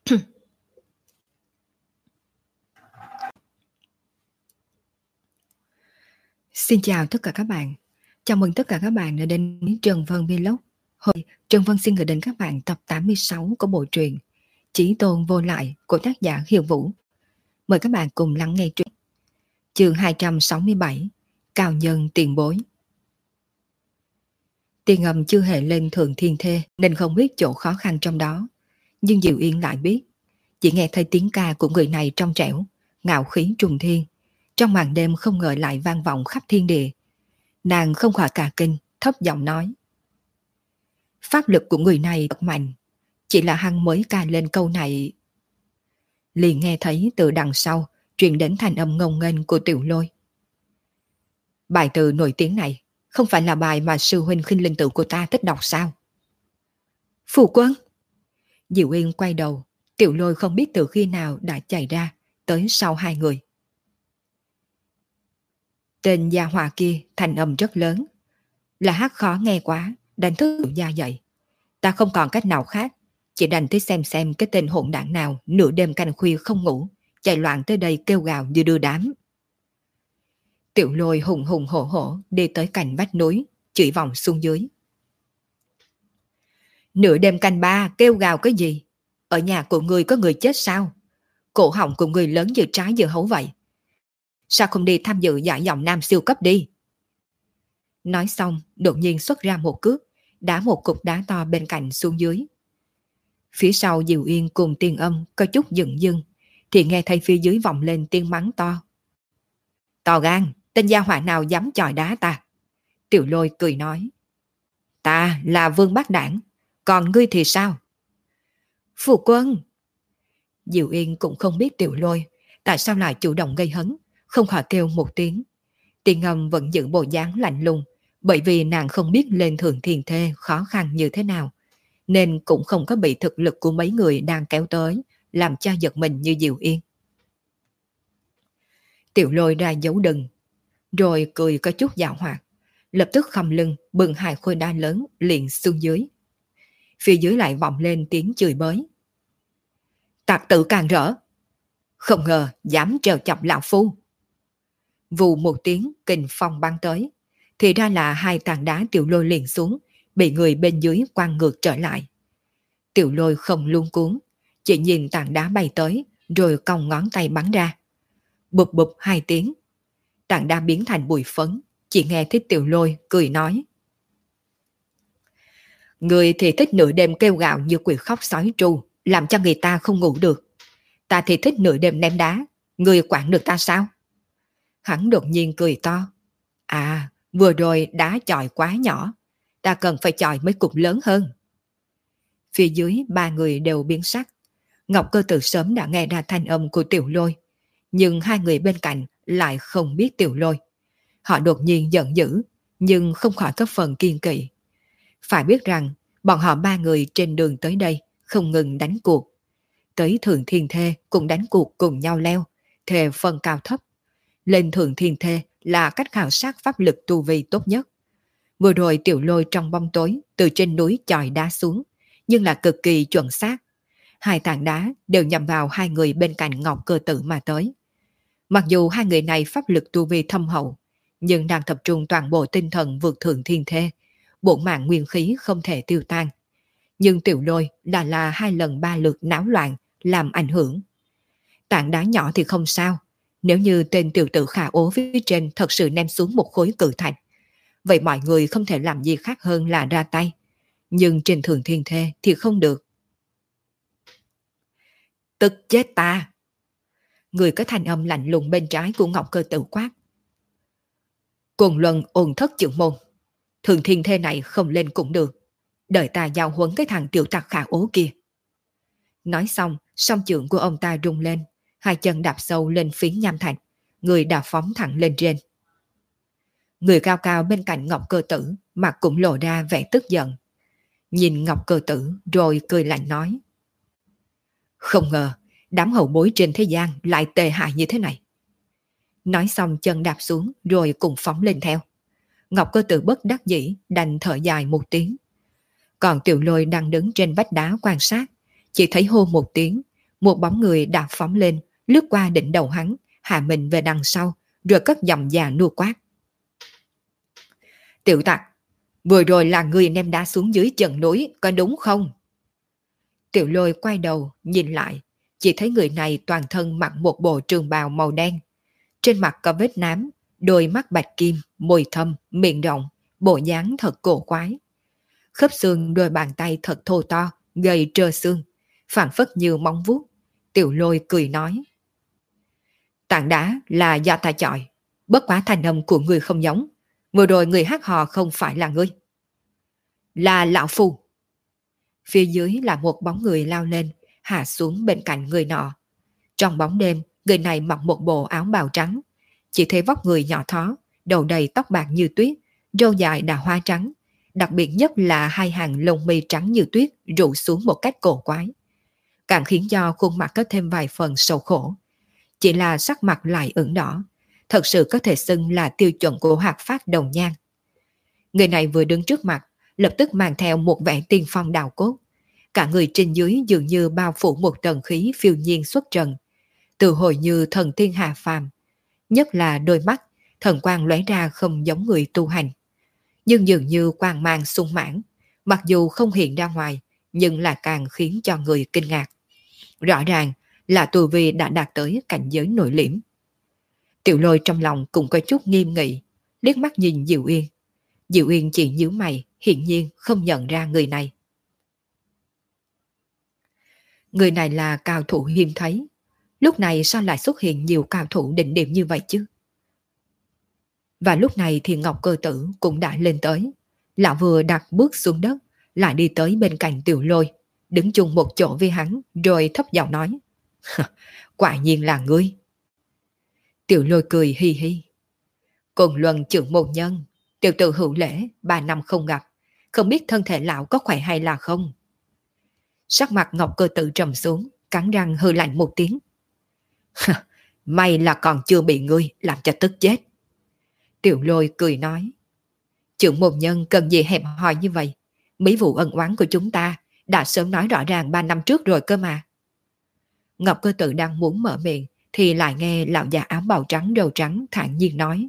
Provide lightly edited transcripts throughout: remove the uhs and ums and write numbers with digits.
Xin chào tất cả các bạn. Chào mừng tất cả các bạn đã đến với Trần Vân Vlog. Hôm Trần Vân xin gửi đến các bạn tập 86 của bộ truyện Chí Tôn Vô Lại của tác giả Hiền Vũ. Mời các bạn cùng lắng nghe truyện. Chương 267, Cao Nhân Tiền Bối. Tiền Ngầm chưa hề lên Thượng Thiên Thê nên không biết chỗ khó khăn trong đó. Nhưng Diệu Yên lại biết. Chỉ nghe thấy tiếng ca của người này trong trẻo, ngạo khí trùng thiên. Trong màn đêm không ngờ lại vang vọng khắp thiên địa. Nàng không khỏi cả kinh, thấp giọng nói. Pháp lực của người này thật mạnh, chỉ là hắn mới ca lên câu này. Liền nghe thấy từ đằng sau truyền đến thanh âm ngông nghênh của Tiểu Lôi. Bài từ nổi tiếng này không phải là bài mà sư huynh Khinh Linh Tự của ta thích đọc sao? Phu quân! Diệu Yên quay đầu, Tiểu Lôi không biết từ khi nào đã chạy ra, tới sau hai người. Tên gia hỏa kia thành âm rất lớn. Là hát khó nghe quá, đánh thức Tiểu gia dậy. Ta không còn cách nào khác, chỉ đành tới xem cái tên hỗn đảng nào nửa đêm canh khuya không ngủ, chạy loạn tới đây kêu gào như đưa đám. Tiểu Lôi hùng hùng hổ hổ đi tới cạnh vách núi, chỉ vòng xuống dưới. Nửa đêm canh ba kêu gào cái gì? Ở nhà của người có người chết sao? Cổ họng của người lớn như trái dưa hấu vậy. Sao không đi tham dự giải giọng nam siêu cấp đi? Nói xong, đột nhiên xuất ra một cước, đá một cục đá to bên cạnh xuống dưới. Phía sau Diệu Yên cùng Tiên Âm có chút dừng dưng, thì nghe thấy phía dưới vọng lên tiếng mắng to. To gan, tên gia hỏa nào dám chọi đá ta? Tiểu Lôi cười nói. Ta là Vương Bác Đảng, còn ngươi thì sao? Phu quân! Diệu Yên cũng không biết Tiểu Lôi tại sao lại chủ động gây hấn, không khỏi kêu một tiếng. Tiên Âm vẫn giữ bộ dáng lạnh lùng, bởi vì nàng không biết lên Thượng Thiên Thê khó khăn như thế nào, nên cũng không có bị thực lực của mấy người đang kéo tới làm cho giật mình như Diệu Yên. Tiểu Lôi ra dấu đừng, rồi cười có chút dạo hoạt, lập tức khom lưng bừng hai khối đá lớn liền xuống dưới. Phía dưới lại vọng lên tiếng chửi bới. Tặc tử càng rỡ, không ngờ dám trêu chọc lão phu. Vù một tiếng kình phong bắn tới, thì ra là hai tảng đá Tiểu Lôi liền xuống, bị người bên dưới quăng ngược trở lại. Tiểu Lôi không luống cuống, chỉ nhìn tảng đá bay tới, rồi cong ngón tay bắn ra. Bụp bụp hai tiếng, tảng đá biến thành bụi phấn, chỉ nghe thấy Tiểu Lôi cười nói. Người thì thích nửa đêm kêu gào như quỷ khóc sói tru, làm cho người ta không ngủ được. Ta thì thích nửa đêm ném đá, người quản được ta sao? Hắn đột nhiên cười to. À, vừa rồi đá chọi quá nhỏ, ta cần phải chọi mấy cục lớn hơn. Phía dưới ba người đều biến sắc. Ngọc Cơ từ sớm đã nghe ra thanh âm của Tiểu Lôi, nhưng hai người bên cạnh lại không biết Tiểu Lôi. Họ đột nhiên giận dữ, nhưng không khỏi có phần kiên kỵ. Phải biết rằng, bọn họ ba người trên đường tới đây không ngừng đánh cuộc. Tới Thượng Thiên Thê cũng đánh cuộc cùng nhau leo, thề phân cao thấp. Lên Thượng Thiên Thê là cách khảo sát pháp lực tu vi tốt nhất. Vừa rồi Tiểu Lôi trong bóng tối từ trên núi chọi đá xuống, nhưng là cực kỳ chuẩn xác. Hai tảng đá đều nhằm vào hai người bên cạnh Ngọc Cơ Tử mà tới. Mặc dù hai người này pháp lực tu vi thâm hậu, nhưng đang tập trung toàn bộ tinh thần vượt Thượng Thiên Thê, bổn mạng nguyên khí không thể tiêu tan. Nhưng Tiểu Lôi là hai lần ba lượt náo loạn, làm ảnh hưởng. Tảng đá nhỏ thì không sao, nếu như tên tiểu tử khả ố phía trên thật sự ném xuống một khối cự thạch, vậy mọi người không thể làm gì khác hơn là ra tay. Nhưng trên Thượng Thiên Thê thì không được. Tức chết ta! Người có thanh âm lạnh lùng bên trái của Ngọc Cơ Tử quát. Cùng luân ôn thất trưởng môn, Thượng Thiên Thê này không lên cũng được, đợi ta giao huấn cái thằng tiểu tặc khả ố kia. Nói xong, song chưởng của ông ta rung lên, hai chân đạp sâu lên phiến nham thạch, người đạp phóng thẳng lên trên. Người cao cao bên cạnh Ngọc Cơ Tử, mặt cũng lộ ra vẻ tức giận. Nhìn Ngọc Cơ Tử rồi cười lạnh nói. Không ngờ, đám hậu bối trên thế gian lại tệ hại như thế này. Nói xong chân đạp xuống rồi cùng phóng lên theo. Ngọc Cơ Tử bất đắc dĩ đành thở dài một tiếng. Còn Tiểu Lôi đang đứng trên vách đá quan sát, chỉ thấy hô một tiếng, một bóng người đã phóng lên, lướt qua đỉnh đầu hắn, hạ mình về đằng sau, rồi cất giọng già nua quát. Tiểu tặc, vừa rồi là người ném đá xuống dưới chân núi, có đúng không? Tiểu Lôi quay đầu, nhìn lại, chỉ thấy người này toàn thân mặc một bộ trường bào màu đen. Trên mặt có vết nám, đôi mắt bạch kim, môi thâm, miệng rộng, bộ dáng thật cổ quái. Khớp xương đôi bàn tay thật thô to, gầy trơ xương, phảng phất như móng vuốt. Tiểu Lôi cười nói. Tảng đá là do ta chọi, bất quá thanh âm của người không giống. Vừa rồi người hát hò không phải là ngươi. Là lão phu. Phía dưới là một bóng người lao lên, hạ xuống bên cạnh người nọ. Trong bóng đêm, người này mặc một bộ áo bào trắng. Chỉ thấy vóc người nhỏ thó, đầu đầy tóc bạc như tuyết, râu dài đã hoa trắng. Đặc biệt nhất là hai hàng lông mi trắng như tuyết rủ xuống một cách cổ quái. Càng khiến cho khuôn mặt có thêm vài phần sầu khổ. Chỉ là sắc mặt lại ửng đỏ, thật sự có thể xưng là tiêu chuẩn của Hoạt Phát Đồng Nhan. Người này vừa đứng trước mặt, lập tức mang theo một vẻ tiên phong đào cốt. Cả người trên dưới dường như bao phủ một tầng khí phiêu nhiên xuất trần, từ hồi như thần tiên hạ phàm. Nhất là đôi mắt, thần quang lóe ra không giống người tu hành. Nhưng dường như quang mang sung mãn, mặc dù không hiện ra ngoài, nhưng là càng khiến cho người kinh ngạc. Rõ ràng là tu vi đã đạt tới cảnh giới nội liễm. Tiểu Lôi trong lòng cũng có chút nghiêm nghị, liếc mắt nhìn Diệu Uyên. Diệu Uyên chỉ nhíu mày, hiển nhiên không nhận ra người này. Người này là cao thủ hiếm thấy. Lúc này sao lại xuất hiện nhiều cao thủ đỉnh điểm như vậy chứ? Và lúc này thì Ngọc Cơ Tử cũng đã lên tới. Lão vừa đặt bước xuống đất, lại đi tới bên cạnh Tiểu Lôi, đứng chung một chỗ với hắn, rồi thấp giọng nói. Quả nhiên là ngươi. Tiểu Lôi cười hi hi. Cùng Luân trưởng môn nhân, tiểu tử Hữu Lễ 3 năm không gặp, không biết thân thể lão có khỏe hay là không. Sắc mặt Ngọc Cơ Tử trầm xuống, cắn răng hừ lạnh một tiếng. May là còn chưa bị ngươi làm cho tức chết. Tiểu Lôi cười nói. Trưởng môn nhân cần gì hẹp hòi như vậy? Mấy vụ ân oán của chúng ta đã sớm nói rõ ràng 3 năm trước rồi cơ mà. Ngọc Cơ Tử đang muốn mở miệng thì lại nghe lão già áo bào trắng đầu trắng thản nhiên nói.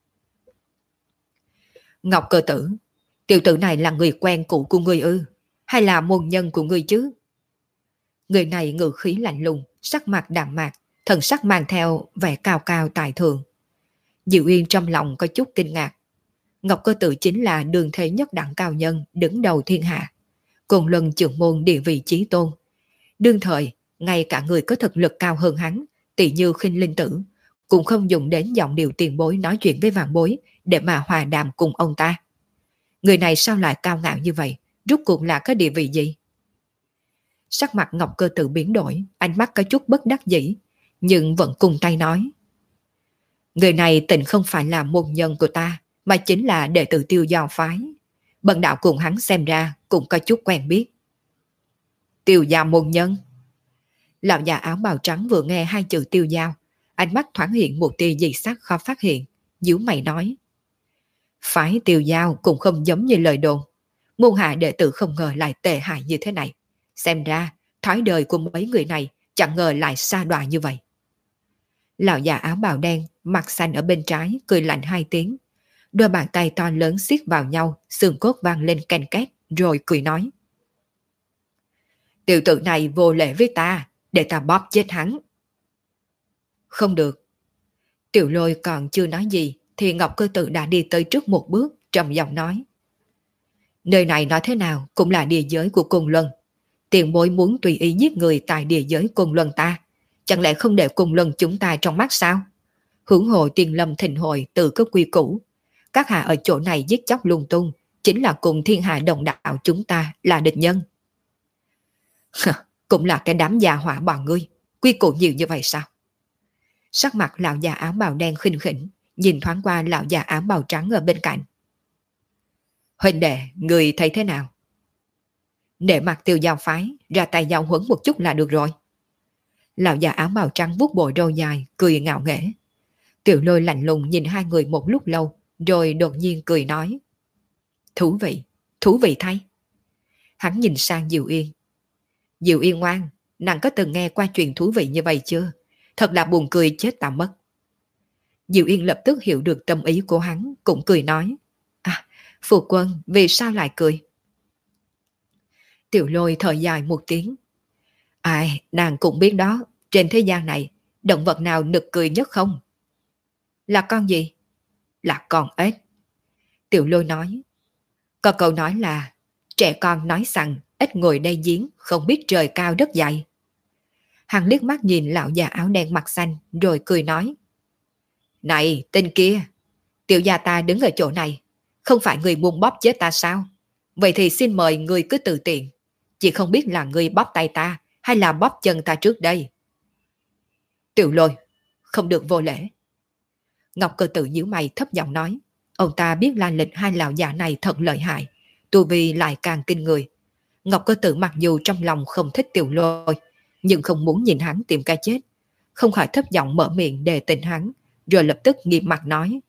Ngọc Cơ Tử, tiểu tử này là người quen cũ của ngươi ư? Hay là môn nhân của ngươi chứ? Người này ngữ khí lạnh lùng, sắc mặt đạm mạc, thần sắc mang theo vẻ cao cao tài thượng. Diệu Uyên trong lòng có chút kinh ngạc. Ngọc Cơ Tử chính là đường thế nhất đẳng cao nhân đứng đầu thiên hạ, cùng Luân trưởng môn địa vị chí tôn. Đương thời, ngay cả người có thực lực cao hơn hắn, tỷ như Khinh Linh Tử, cũng không dùng đến giọng điệu tiền bối nói chuyện với vạn bối để mà hòa đàm cùng ông ta. Người này sao lại cao ngạo như vậy? Rốt cuộc là có địa vị gì? Sắc mặt Ngọc Cơ Tử biến đổi, ánh mắt có chút bất đắc dĩ, nhưng vẫn cùng tay nói. Người này tình không phải là môn nhân của ta, mà chính là đệ tử Tiêu Giao phái. Bần đạo cùng hắn xem ra cũng có chút quen biết. Tiêu Giao môn nhân. Lão già áo bào trắng vừa nghe hai chữ Tiêu Giao, ánh mắt thoáng hiện một tia dị sắc khó phát hiện, nhíu mày nói. Phái Tiêu Giao cũng không giống như lời đồn. Môn hạ đệ tử không ngờ lại tệ hại như thế này. Xem ra, thói đời của mấy người này chẳng ngờ lại xa đọa như vậy. Lão già áo bào đen, mặt xanh ở bên trái, cười lạnh hai tiếng. Đôi bàn tay to lớn siết vào nhau, xương cốt vang lên ken két, rồi cười nói. Tiểu tử này vô lễ với ta, để ta bóp chết hắn. Không được. Tiểu Lôi còn chưa nói gì, thì Ngọc Cơ Tử đã đi tới trước một bước, trầm giọng nói. Nơi này nói thế nào cũng là địa giới của Côn Luân. Tiền bối muốn tùy ý giết người tại địa giới Côn Luân ta, chẳng lẽ không để Côn Luân chúng ta trong mắt sao? Hưởng hộ Tiền Lâm thịnh hội từ cấp quy củ. Các hạ ở chỗ này giết chóc lung tung, chính là cùng thiên hạ đồng đạo chúng ta là địch nhân. Cũng là cái đám già hỏa bọn ngươi, quy củ nhiều như vậy sao? Sắc mặt lão già áo bào đen khinh khỉnh, nhìn thoáng qua lão già áo bào trắng ở bên cạnh. Huynh đệ, người thấy thế nào? Để mặt Tiêu Giao phái, ra tay giao huấn một chút là được rồi. Lão già áo bào trắng vuốt bộ râu dài, cười ngạo nghễ. Tiểu Lôi lạnh lùng nhìn hai người một lúc lâu, rồi đột nhiên cười nói. Thú vị thay. Hắn nhìn sang Diệu Yên. Diệu Yên ngoan, nàng có từng nghe qua chuyện thú vị như vậy chưa? Thật là buồn cười chết ta mất. Diệu Yên lập tức hiểu được tâm ý của hắn, cũng cười nói. À, phu quân, vì sao lại cười? Tiểu Lôi thở dài một tiếng. Ai, nàng cũng biết đó, trên thế gian này, động vật nào nực cười nhất không? Là con gì? Là con ếch. Tiểu Lôi nói. Có câu nói là, trẻ con nói rằng ếch ngồi đây giếng, không biết trời cao đất dày. Hắn liếc mắt nhìn lão già áo đen mặt xanh, rồi cười nói. Này, tên kia, tiểu gia ta đứng ở chỗ này, không phải người muốn bóp chết ta sao? Vậy thì xin mời người cứ tự tiện. Chỉ không biết là người bóp tay ta, hay là bóp chân ta trước đây. Tiểu Lôi, không được vô lễ. Ngọc Cơ Tử nhíu mày thấp giọng nói. Ông ta biết lai lịch hai lão già này thật lợi hại, tu vi lại càng kinh người. Ngọc Cơ Tử mặc dù trong lòng không thích Tiểu Lôi, nhưng không muốn nhìn hắn tìm cái chết, không khỏi thấp giọng mở miệng đề tỉnh hắn, rồi lập tức nghiêm mặt nói.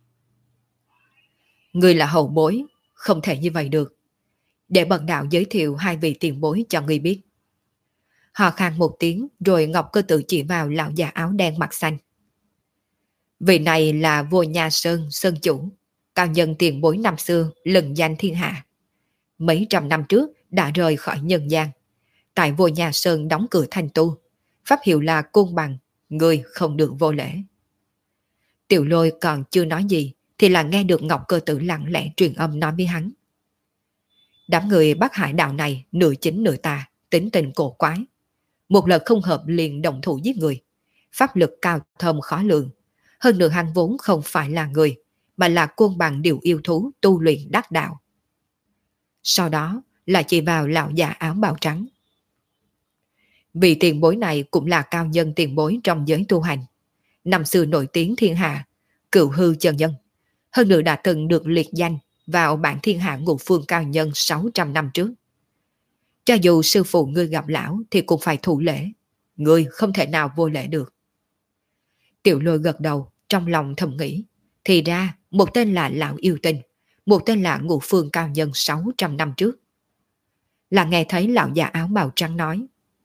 Ngươi là hậu bối, không thể như vậy được. Để bần đạo giới thiệu hai vị tiền bối cho ngươi biết. Họ khan một tiếng, rồi Ngọc Cơ Tử chỉ vào lão già áo đen mặt xanh. Vị này là vua Nha Sơn, Sơn Chủ, cao nhân tiền bối năm xưa, lừng danh thiên hạ. Mấy trăm năm trước đã rời khỏi nhân gian. Tại vua Nha Sơn đóng cửa thành tu, pháp hiệu là côn bằng, người không được vô lễ. Tiểu Lôi còn chưa nói gì, thì là nghe được Ngọc Cơ Tử lặng lẽ truyền âm nói với hắn. Đám người Bắc Hải đạo này nửa chính nửa tà, tính tình cổ quái. Một lần không hợp liền động thủ giết người. Pháp lực cao thâm khó lường. Hơn nữa hắn vốn không phải là người, mà là côn bằng điều yêu thú tu luyện đắc đạo. Sau đó là chỉ vào lão già áo bào trắng. Vị tiền bối này cũng là cao nhân tiền bối trong giới tu hành. Năm xưa nổi tiếng thiên hạ, cựu hư chân nhân. Hơn nữa đã từng được liệt danh vào bảng thiên hạ ngũ phương cao nhân 600 năm trước. Cho dù sư phụ ngươi gặp lão thì cũng phải thủ lễ. Ngươi không thể nào vô lễ được. Tiểu Lôi gật đầu, trong lòng thầm nghĩ. Thì ra, một tên là lão yêu tinh, một tên là ngũ phương cao nhân 600 năm trước. Là nghe thấy lão già áo bào trắng nói.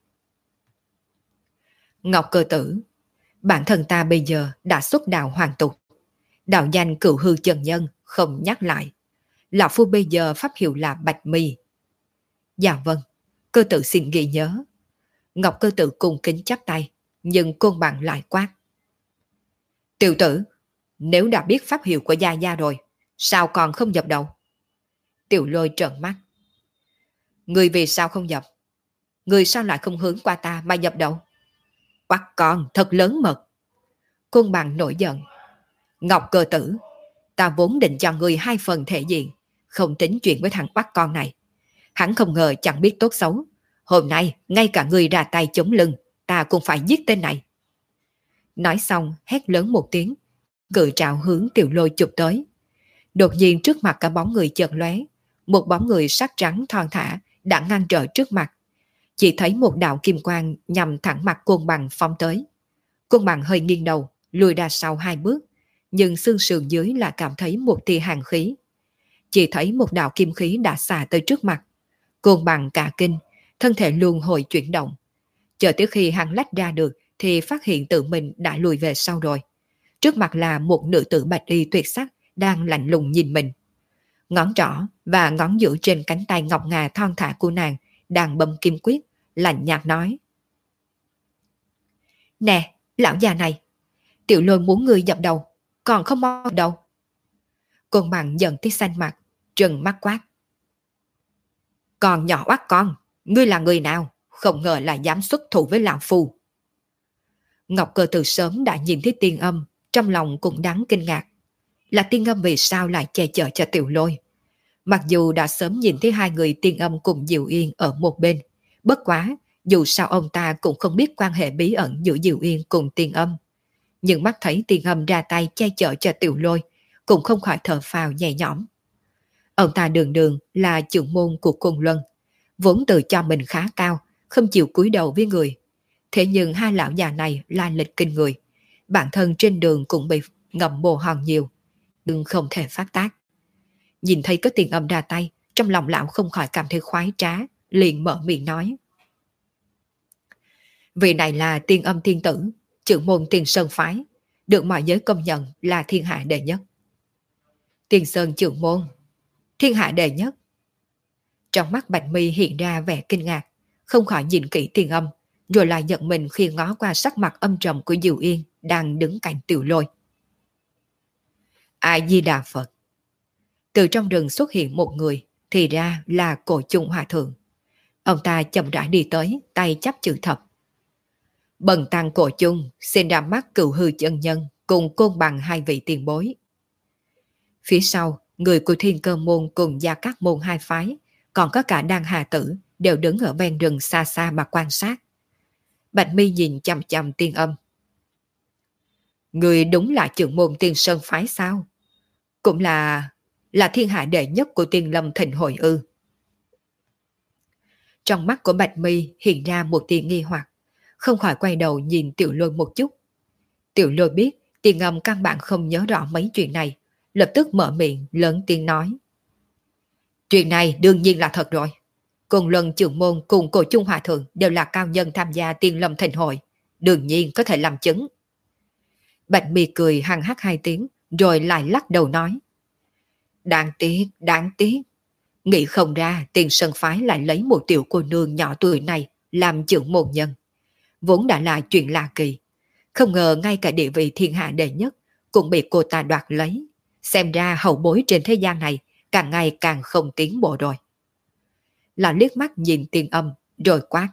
Ngọc Cơ Tử, bản thân ta bây giờ đã xuất đạo hoàn tục. Đạo danh cựu hư chân nhân, không nhắc lại. Lão phu bây giờ pháp hiệu là Bạch Mi. Dạ vâng, Cơ Tử xin ghi nhớ. Ngọc Cơ Tử cung kính chắp tay, nhưng côn bằng lại quát. Tiểu tử, nếu đã biết pháp hiệu của Gia Gia rồi, sao còn không dập đầu? Tiểu Lôi trợn mắt. Người vì sao không dập? Người sao lại không hướng qua ta mà dập đầu? Bắt con thật lớn mật. Côn bằng nổi giận. Ngọc Cơ Tử, ta vốn định cho người hai phần thể diện, không tính chuyện với thằng bắt con này. Hắn không ngờ chẳng biết tốt xấu. Hôm nay, ngay cả người ra tay chống lưng, ta cũng phải giết tên này. Nói xong, hét lớn một tiếng, cự trảo hướng Tiểu Lôi chụp tới. Đột nhiên trước mặt cả bóng người chợt lóe, một bóng người sắc trắng thon thả đã ngăn trở trước mặt. Chỉ thấy một đạo kim quang nhằm thẳng mặt côn bằng phóng tới. Côn bằng hơi nghiêng đầu, lùi ra sau hai bước, nhưng xương sườn dưới lại cảm thấy một tia hàn khí. Chỉ thấy một đạo kim khí đã xả tới trước mặt. Côn bằng cả kinh, thân thể luân hồi chuyển động. Chờ tới khi hắn lách ra được thì phát hiện tự mình đã lùi về sau rồi. Trước mặt là một nữ tử bạch y tuyệt sắc đang lạnh lùng nhìn mình. Ngón trỏ và ngón giữa trên cánh tay ngọc ngà thon thả của nàng đang bấm kim quyết, lạnh nhạt nói. Nè, lão già này, Tiểu Lôi muốn ngươi dập đầu, còn không mau đâu. Côn bằng giận tới xanh mặt, trừng mắt quát. Còn nhỏ oắt con, ngươi là người nào, không ngờ là dám xuất thủ với lão phu. Ngọc Cơ từ sớm đã nhìn thấy Tiên Âm, trong lòng cũng đáng kinh ngạc. Là Tiên Âm vì sao lại che chở cho Tiểu Lôi? Mặc dù đã sớm nhìn thấy hai người Tiên Âm cùng Diệu Yên ở một bên, bất quá, dù sao ông ta cũng không biết quan hệ bí ẩn giữa Diệu Yên cùng Tiên Âm. Nhưng mắt thấy Tiên Âm ra tay che chở cho Tiểu Lôi, cũng không khỏi thở phào nhẹ nhõm. Ông ta đường đường là trưởng môn của Côn Luân, vốn tự cho mình khá cao, không chịu cúi đầu với người. Thế nhưng hai lão già này la lịch kinh người, bản thân trên đường cũng bị ngậm bồ hòn nhiều, nhưng không thể phát tác. Nhìn thấy có Tiên Âm ra tay, trong lòng lão không khỏi cảm thấy khoái trá, liền mở miệng nói. Vị này là Tiên Âm Tiên Tử, trưởng môn Tiên Sơn Phái, được mọi giới công nhận là thiên hạ đệ nhất. Tiên Sơn trưởng môn, thiên hạ đệ nhất. Trong mắt Bạch Mi hiện ra vẻ kinh ngạc, không khỏi nhìn kỹ Tiên Âm, rồi lại giật mình khi ngó qua sắc mặt âm trầm của Diệu Yên đang đứng cạnh Tiểu Lôi. A Di Đà Phật. Từ trong rừng xuất hiện một người, thì ra là Cổ Chung Hòa Thượng. Ông ta chậm rãi đi tới, tay chắp chữ thập. Bần tăng Cổ Chung xin ra mắt Cựu Hư chân nhân cùng Côn Bằng hai vị tiền bối. Phía sau, người của Thiên Cơ môn cùng Gia Cát môn hai phái, còn có cả Đan Hà Tử đều đứng ở ven rừng xa xa mà quan sát. Bạch Mi nhìn chằm chằm Tiên Âm. Người đúng là trưởng môn Tiên Sơn phái sao? Cũng là thiên hạ đệ nhất của Tiên Lâm Thịnh Hội ư? Trong mắt của Bạch Mi hiện ra một tia nghi hoặc, không khỏi quay đầu nhìn Tiểu Lôi một chút. Tiểu Lôi biết Tiên Âm căn bản không nhớ rõ mấy chuyện này, lập tức mở miệng lớn tiếng nói. Chuyện này đương nhiên là thật rồi. Cùng Luân trưởng môn cùng Cổ Chung Hòa Thượng đều là cao nhân tham gia Tiên Lâm Thịnh Hội, đương nhiên có thể làm chứng. Bạch Mi cười hăng hắc hai tiếng, rồi lại lắc đầu nói. Đáng tiếc. Nghĩ không ra Tiên Sơn phái lại lấy một tiểu cô nương nhỏ tuổi này làm trưởng môn nhân. Vốn đã là chuyện lạ kỳ. Không ngờ ngay cả địa vị thiên hạ đệ nhất cũng bị cô ta đoạt lấy. Xem ra hậu bối trên thế gian này càng ngày càng không tiến bộ rồi. Là liếc mắt nhìn Tiên Âm rồi quát.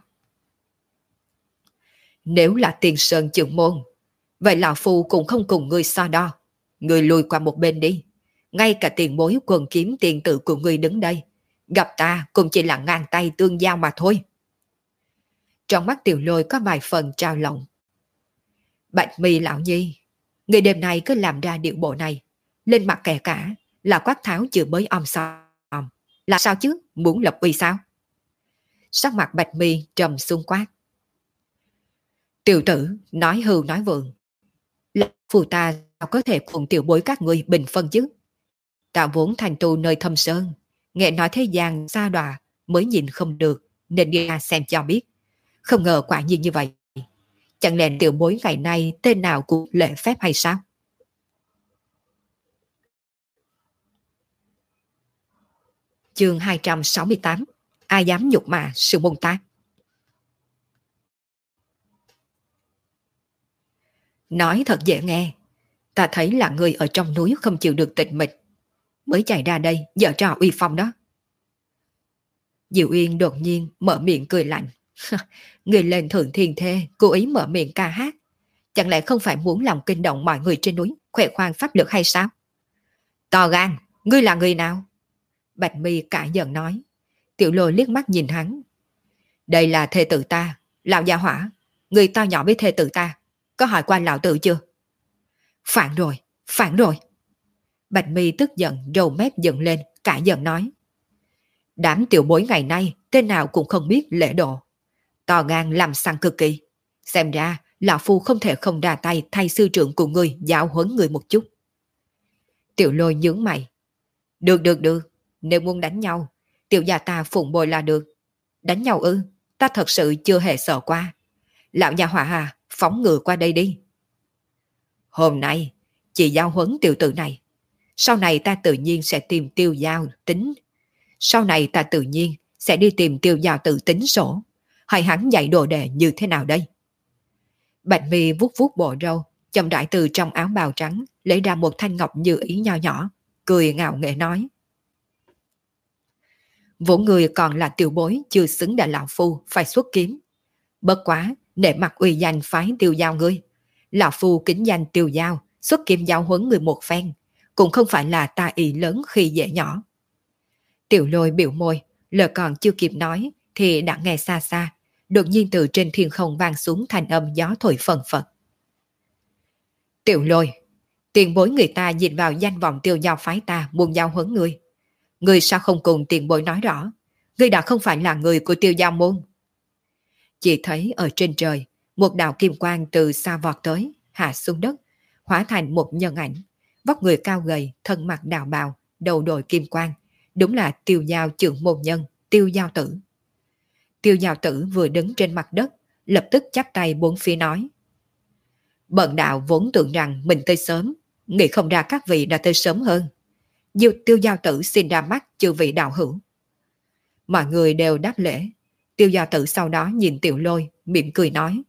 Nếu là Tiên Sơn trưởng môn, vậy lão phu cũng không cùng ngươi so đo. Ngươi lùi qua một bên đi. Ngay cả tiền bối quần kiếm tiền tự của ngươi đứng đây, gặp ta cũng chỉ là ngang tay tương giao mà thôi. Trong mắt Tiểu Lôi có vài phần trao lòng. Bạch Mi lão nhi, người đêm nay cứ làm ra điệu bộ này, lên mặt kẻ cả là quát tháo chưa mới om sòm. Là sao chứ, muốn lập uy sao? Sắc mặt Bạch Mi trầm xuống quát. Tiểu tử nói hưu nói vượng, là phù ta sao có thể cùng tiểu bối các ngươi bình phân chứ? Ta vốn thành tu nơi thâm sơn, nghe nói thế gian xa đọa mới nhìn không được, nên đi ra xem cho biết. Không ngờ quả nhiên như vậy. Chẳng lẽ tiểu bối ngày nay tên nào cũng lễ phép hay sao? Chương 268. Ai dám nhục mạ sư môn ta? Nói thật dễ nghe. Ta thấy là người ở trong núi không chịu được tịch mịch, mới chạy ra đây giở trò uy phong đó. Diệu Yên đột nhiên mở miệng cười lạnh. Người lên thượng thiên thê, cố ý mở miệng ca hát. Chẳng lẽ không phải muốn lòng kinh động mọi người trên núi, khoe khoang pháp lực hay sao? To gan, ngươi là người nào? Bạch Mi cả giận nói. Tiểu Lôi liếc mắt nhìn hắn. Đây là thê tử ta, lão gia hỏa. Người to nhỏ với thê tử ta, có hỏi qua lão tử chưa? Phản rồi. Bạch Mi tức giận, râu mép dựng lên, cả giận nói. Đám tiểu bối ngày nay, tên nào cũng không biết lễ độ. To gan làm sằng cực kỳ. Xem ra, lão phu không thể không đà tay thay sư trưởng của người giáo huấn người một chút. Tiểu Lôi nhướng mày. Được. Nếu muốn đánh nhau, tiểu gia ta phụng bồi là được. Đánh nhau ư? Ta thật sự chưa hề sợ qua. Lão nhà hỏa à, phóng ngựa qua đây đi. Hôm nay, chị giáo huấn tiểu tử này. Sau này ta tự nhiên sẽ tìm Tiêu Giao tính. Sau này ta tự nhiên sẽ đi tìm Tiêu Giao tự tính sổ. Hỏi hắn dạy đồ đệ như thế nào đây? Bạch Mi vuốt vuốt bộ râu, chậm rãi từ trong áo bào trắng lấy ra một thanh ngọc như ý nho nhỏ, cười ngạo nghễ nói. Vốn người còn là tiểu bối chưa xứng đã lão phu phải xuất kiếm. Bất quá, để mặt uy danh phái Tiêu Giao ngươi. Lão phu kính danh Tiêu Giao, xuất kiếm giáo huấn người một phen, cũng không phải là ta ý lớn khi dễ nhỏ. Tiểu Lôi biểu môi, lời còn chưa kịp nói thì đã nghe xa xa, đột nhiên từ trên thiên không vang xuống thanh âm gió thổi phần phật. Tiểu Lôi, tiền bối người ta nhìn vào danh vọng Tiêu Giao phái ta muốn giao huấn ngươi. Ngươi sao không cùng tiền bối nói rõ? Ngươi đã không phải là người của Tiêu Giao môn. Chỉ thấy ở trên trời, một đạo kim quang từ xa vọt tới, hạ xuống đất, hóa thành một nhân ảnh, vóc người cao gầy, thân mặc đạo bào, đầu đội kim quang, đúng là Tiêu Giao trưởng môn nhân, Tiêu Giao tử. Tiêu Giao tử vừa đứng trên mặt đất, lập tức chắp tay bốn phía nói. Bần đạo vốn tưởng rằng mình tới sớm, nghĩ không ra các vị đã tới sớm hơn. Tiêu giao tử xin ra mắt chư vị đạo hữu. Mọi người đều đáp lễ. Tiêu giao tử sau đó nhìn Tiểu Lôi, mỉm cười nói.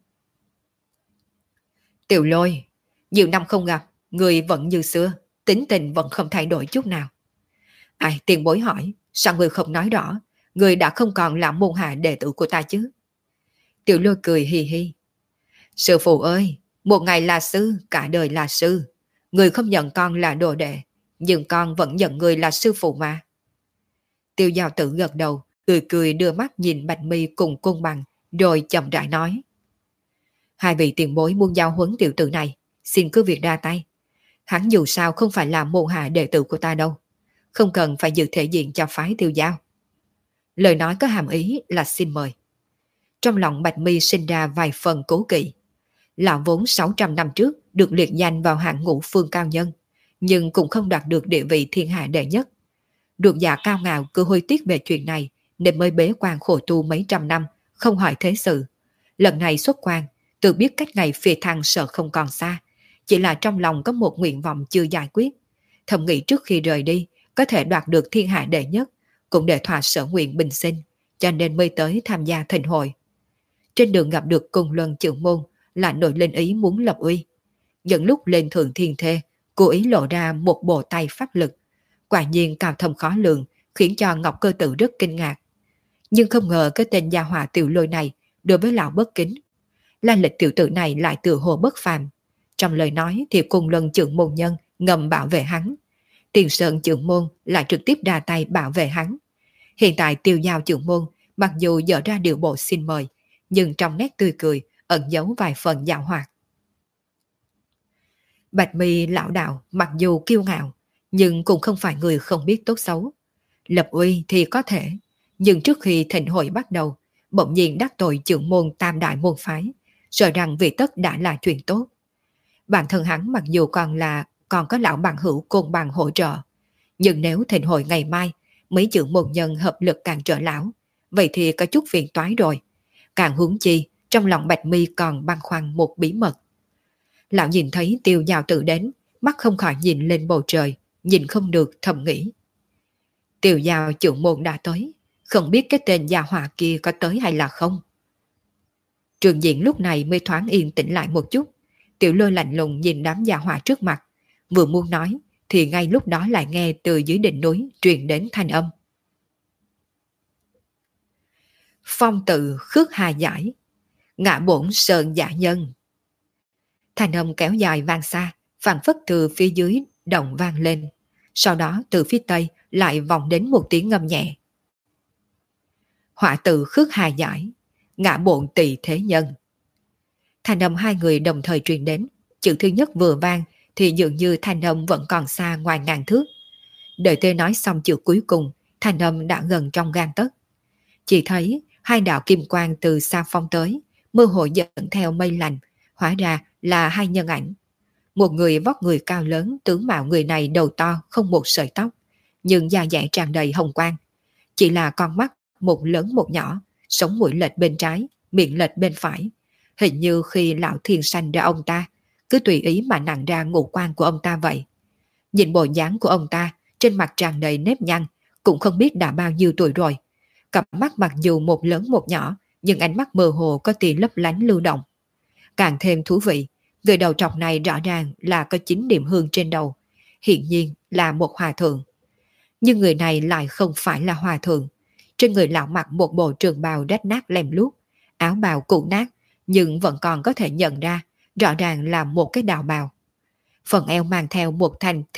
Tiểu Lôi, nhiều năm không gặp, người vẫn như xưa, tính tình vẫn không thay đổi chút nào. Ai, tiền bối hỏi, sao người không nói rõ, người đã không còn là môn hạ đệ tử của ta chứ? Tiểu Lôi cười hì hì. Sư phụ ơi, một ngày là sư, cả đời là sư. Người không nhận con là đồ đệ, nhưng con vẫn nhận người là sư phụ mà. Tiêu giao tử gật đầu, cười cười đưa mắt nhìn Bạch Mi cùng Côn Bằng, rồi chậm rãi nói. Hai vị tiền bối muốn giao huấn tiểu tử này, xin cứ việc ra tay. Hắn dù sao không phải là môn hạ đệ tử của ta đâu, không cần phải giữ thể diện cho phái Tiêu giao. Lời nói có hàm ý là xin mời. Trong lòng Bạch Mi sinh ra vài phần cố kỵ. Lão vốn 600 năm trước được liệt danh vào hạng ngũ phương cao nhân, nhưng cũng không đạt được địa vị thiên hạ đệ nhất. Được già cao ngạo cứ hối tiếc về chuyện này nên mới bế quan khổ tu mấy trăm năm, không hỏi thế sự. Lần này xuất quan, tự biết cách ngày phi thăng sợ không còn xa, chỉ là trong lòng có một nguyện vọng chưa giải quyết. Thầm nghĩ trước khi rời đi, có thể đoạt được thiên hạ đệ nhất, cũng để thỏa sở nguyện bình sinh, cho nên mới tới tham gia thịnh hội. Trên đường gặp được Cùng Luân trưởng môn, là nổi lên ý muốn lập uy. Những lúc lên thượng thiên thê, cố ý lộ ra một bộ tay pháp lực. Quả nhiên cao thâm khó lường, khiến cho Ngọc Cơ Tử rất kinh ngạc. Nhưng không ngờ cái tên gia hỏa Tiểu Lôi này đối với lão bất kính. Lai lịch tiểu tử này lại tự hồ bất phàm. Trong lời nói thì Cùng Luân trưởng môn nhân ngầm bảo vệ hắn. Tiền Sơn trưởng môn lại trực tiếp ra tay bảo vệ hắn. Hiện tại Tiêu giao trưởng môn mặc dù dở ra điều bộ xin mời, nhưng trong nét tươi cười ẩn giấu vài phần dạo hoạt. Bạch Mi lão đạo mặc dù kiêu ngạo, nhưng cũng không phải người không biết tốt xấu. Lập uy thì có thể, nhưng trước khi thịnh hội bắt đầu, bỗng nhiên đắc tội trưởng môn tam đại môn phái, sợ rằng vì tất đã là chuyện tốt. Bản thân hắn mặc dù còn có lão bằng hữu Côn Bằng hỗ trợ, nhưng nếu thịnh hội ngày mai mấy trưởng môn nhân hợp lực cản trở lão, vậy thì có chút phiền toái rồi. Càng huống chi trong lòng Bạch Mi còn băn khoăn một bí mật. Lão nhìn thấy Tiêu giao tử đến, mắt không khỏi nhìn lên bầu trời, nhìn không được thầm nghĩ. Tiêu giao trưởng môn đã tới, không biết cái tên gia hỏa kia có tới hay là không. Trường diện lúc này mới thoáng yên tĩnh lại một chút. Tiểu Lôi lạnh lùng nhìn đám gia hỏa trước mặt, vừa muốn nói thì ngay lúc đó lại nghe từ dưới đỉnh núi truyền đến thanh âm. Phong tự khước hà giải, ngã bổn sơn giả nhân. Thanh âm kéo dài vang xa, phảng phất từ phía dưới động vang lên. Sau đó từ phía tây lại vọng đến một tiếng ngâm nhẹ. Họa tự khước hà giải, ngã bổn tỳ thế nhân. Thanh âm hai người đồng thời truyền đến, chữ thứ nhất vừa vang thì dường như thanh âm vẫn còn xa ngoài ngàn thước. Đợi tê nói xong chữ cuối cùng, thanh âm đã gần trong gang tấc. Chỉ thấy hai đạo kim quang từ xa phong tới, mơ hồ dẫn theo mây lành, hóa ra là hai nhân ảnh. Một người vóc người cao lớn, tướng mạo người này đầu to không một sợi tóc, nhưng da dẻ tràn đầy hồng quang. Chỉ là con mắt, một lớn một nhỏ, sống mũi lệch bên trái, miệng lệch bên phải. Hình như khi lão thiên sanh ra ông ta, cứ tùy ý mà nặng ra ngũ quan của ông ta vậy. Nhìn bộ dáng của ông ta, trên mặt tràn đầy nếp nhăn, cũng không biết đã bao nhiêu tuổi rồi. Cặp mắt mặc dù một lớn một nhỏ, nhưng ánh mắt mơ hồ có tia lấp lánh lưu động. Càng thêm thú vị, người đầu trọc này rõ ràng là có 9 điểm hương trên đầu, hiện nhiên là một hòa thượng. Nhưng người này lại không phải là hòa thượng. Trên người lão mặc một bộ trường bào rách nát lem luốc, áo bào cũ nát, nhưng vẫn còn có thể nhận ra, rõ ràng là một cái đạo bào. Phần eo mang theo một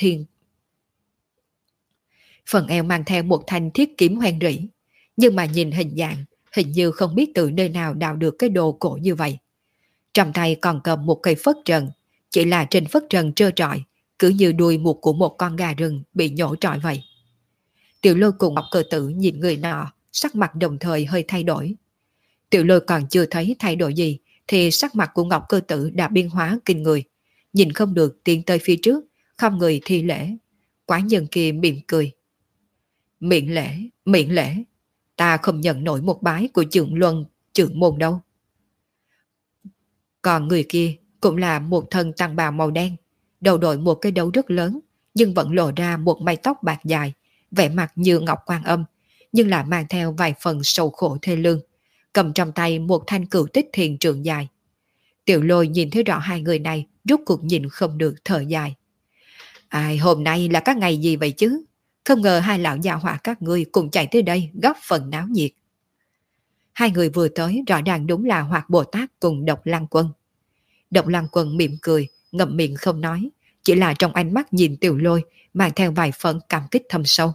thanh thiết kiếm hoen rỉ, nhưng mà nhìn hình dạng, hình như không biết từ nơi nào đào được cái đồ cổ như vậy. Trong tay còn cầm một cây phất trần, chỉ là trên phất trần trơ trọi, cứ như đuôi của một con gà rừng bị nhổ trọi vậy. Tiểu Lôi cùng Ngọc Cơ Tử nhìn người nọ, sắc mặt đồng thời hơi thay đổi. Tiểu Lôi còn chưa thấy thay đổi gì, thì sắc mặt của Ngọc Cơ Tử đã biến hóa kinh người. Nhìn không được tiến tới phía trước, không người thi lễ. Quán nhân kia mỉm cười. Miệng lễ, ta không nhận nổi một bái của trưởng luân, trưởng môn đâu. Còn người kia cũng là một thân tăng bào màu đen, đầu đội một cái đấu rất lớn, nhưng vẫn lộ ra một mái tóc bạc dài, vẻ mặt như ngọc quan âm, nhưng là mang theo vài phần sầu khổ thê lương, cầm trong tay một thanh cửu tích thiền trượng dài. Tiểu Lôi nhìn thấy rõ hai người này, rốt cuộc nhìn không được thở dài. Ai, hôm nay là các ngày gì vậy chứ? Không ngờ hai lão già họa các ngươi cùng chạy tới đây góp phần náo nhiệt. Hai người vừa tới rõ ràng đúng là Hoạt Bồ Tát cùng Độc Lăng Quân. Độc Lăng Quân mỉm cười, ngậm miệng không nói, chỉ là trong ánh mắt nhìn Tiểu Lôi mang theo vài phần cảm kích thâm sâu.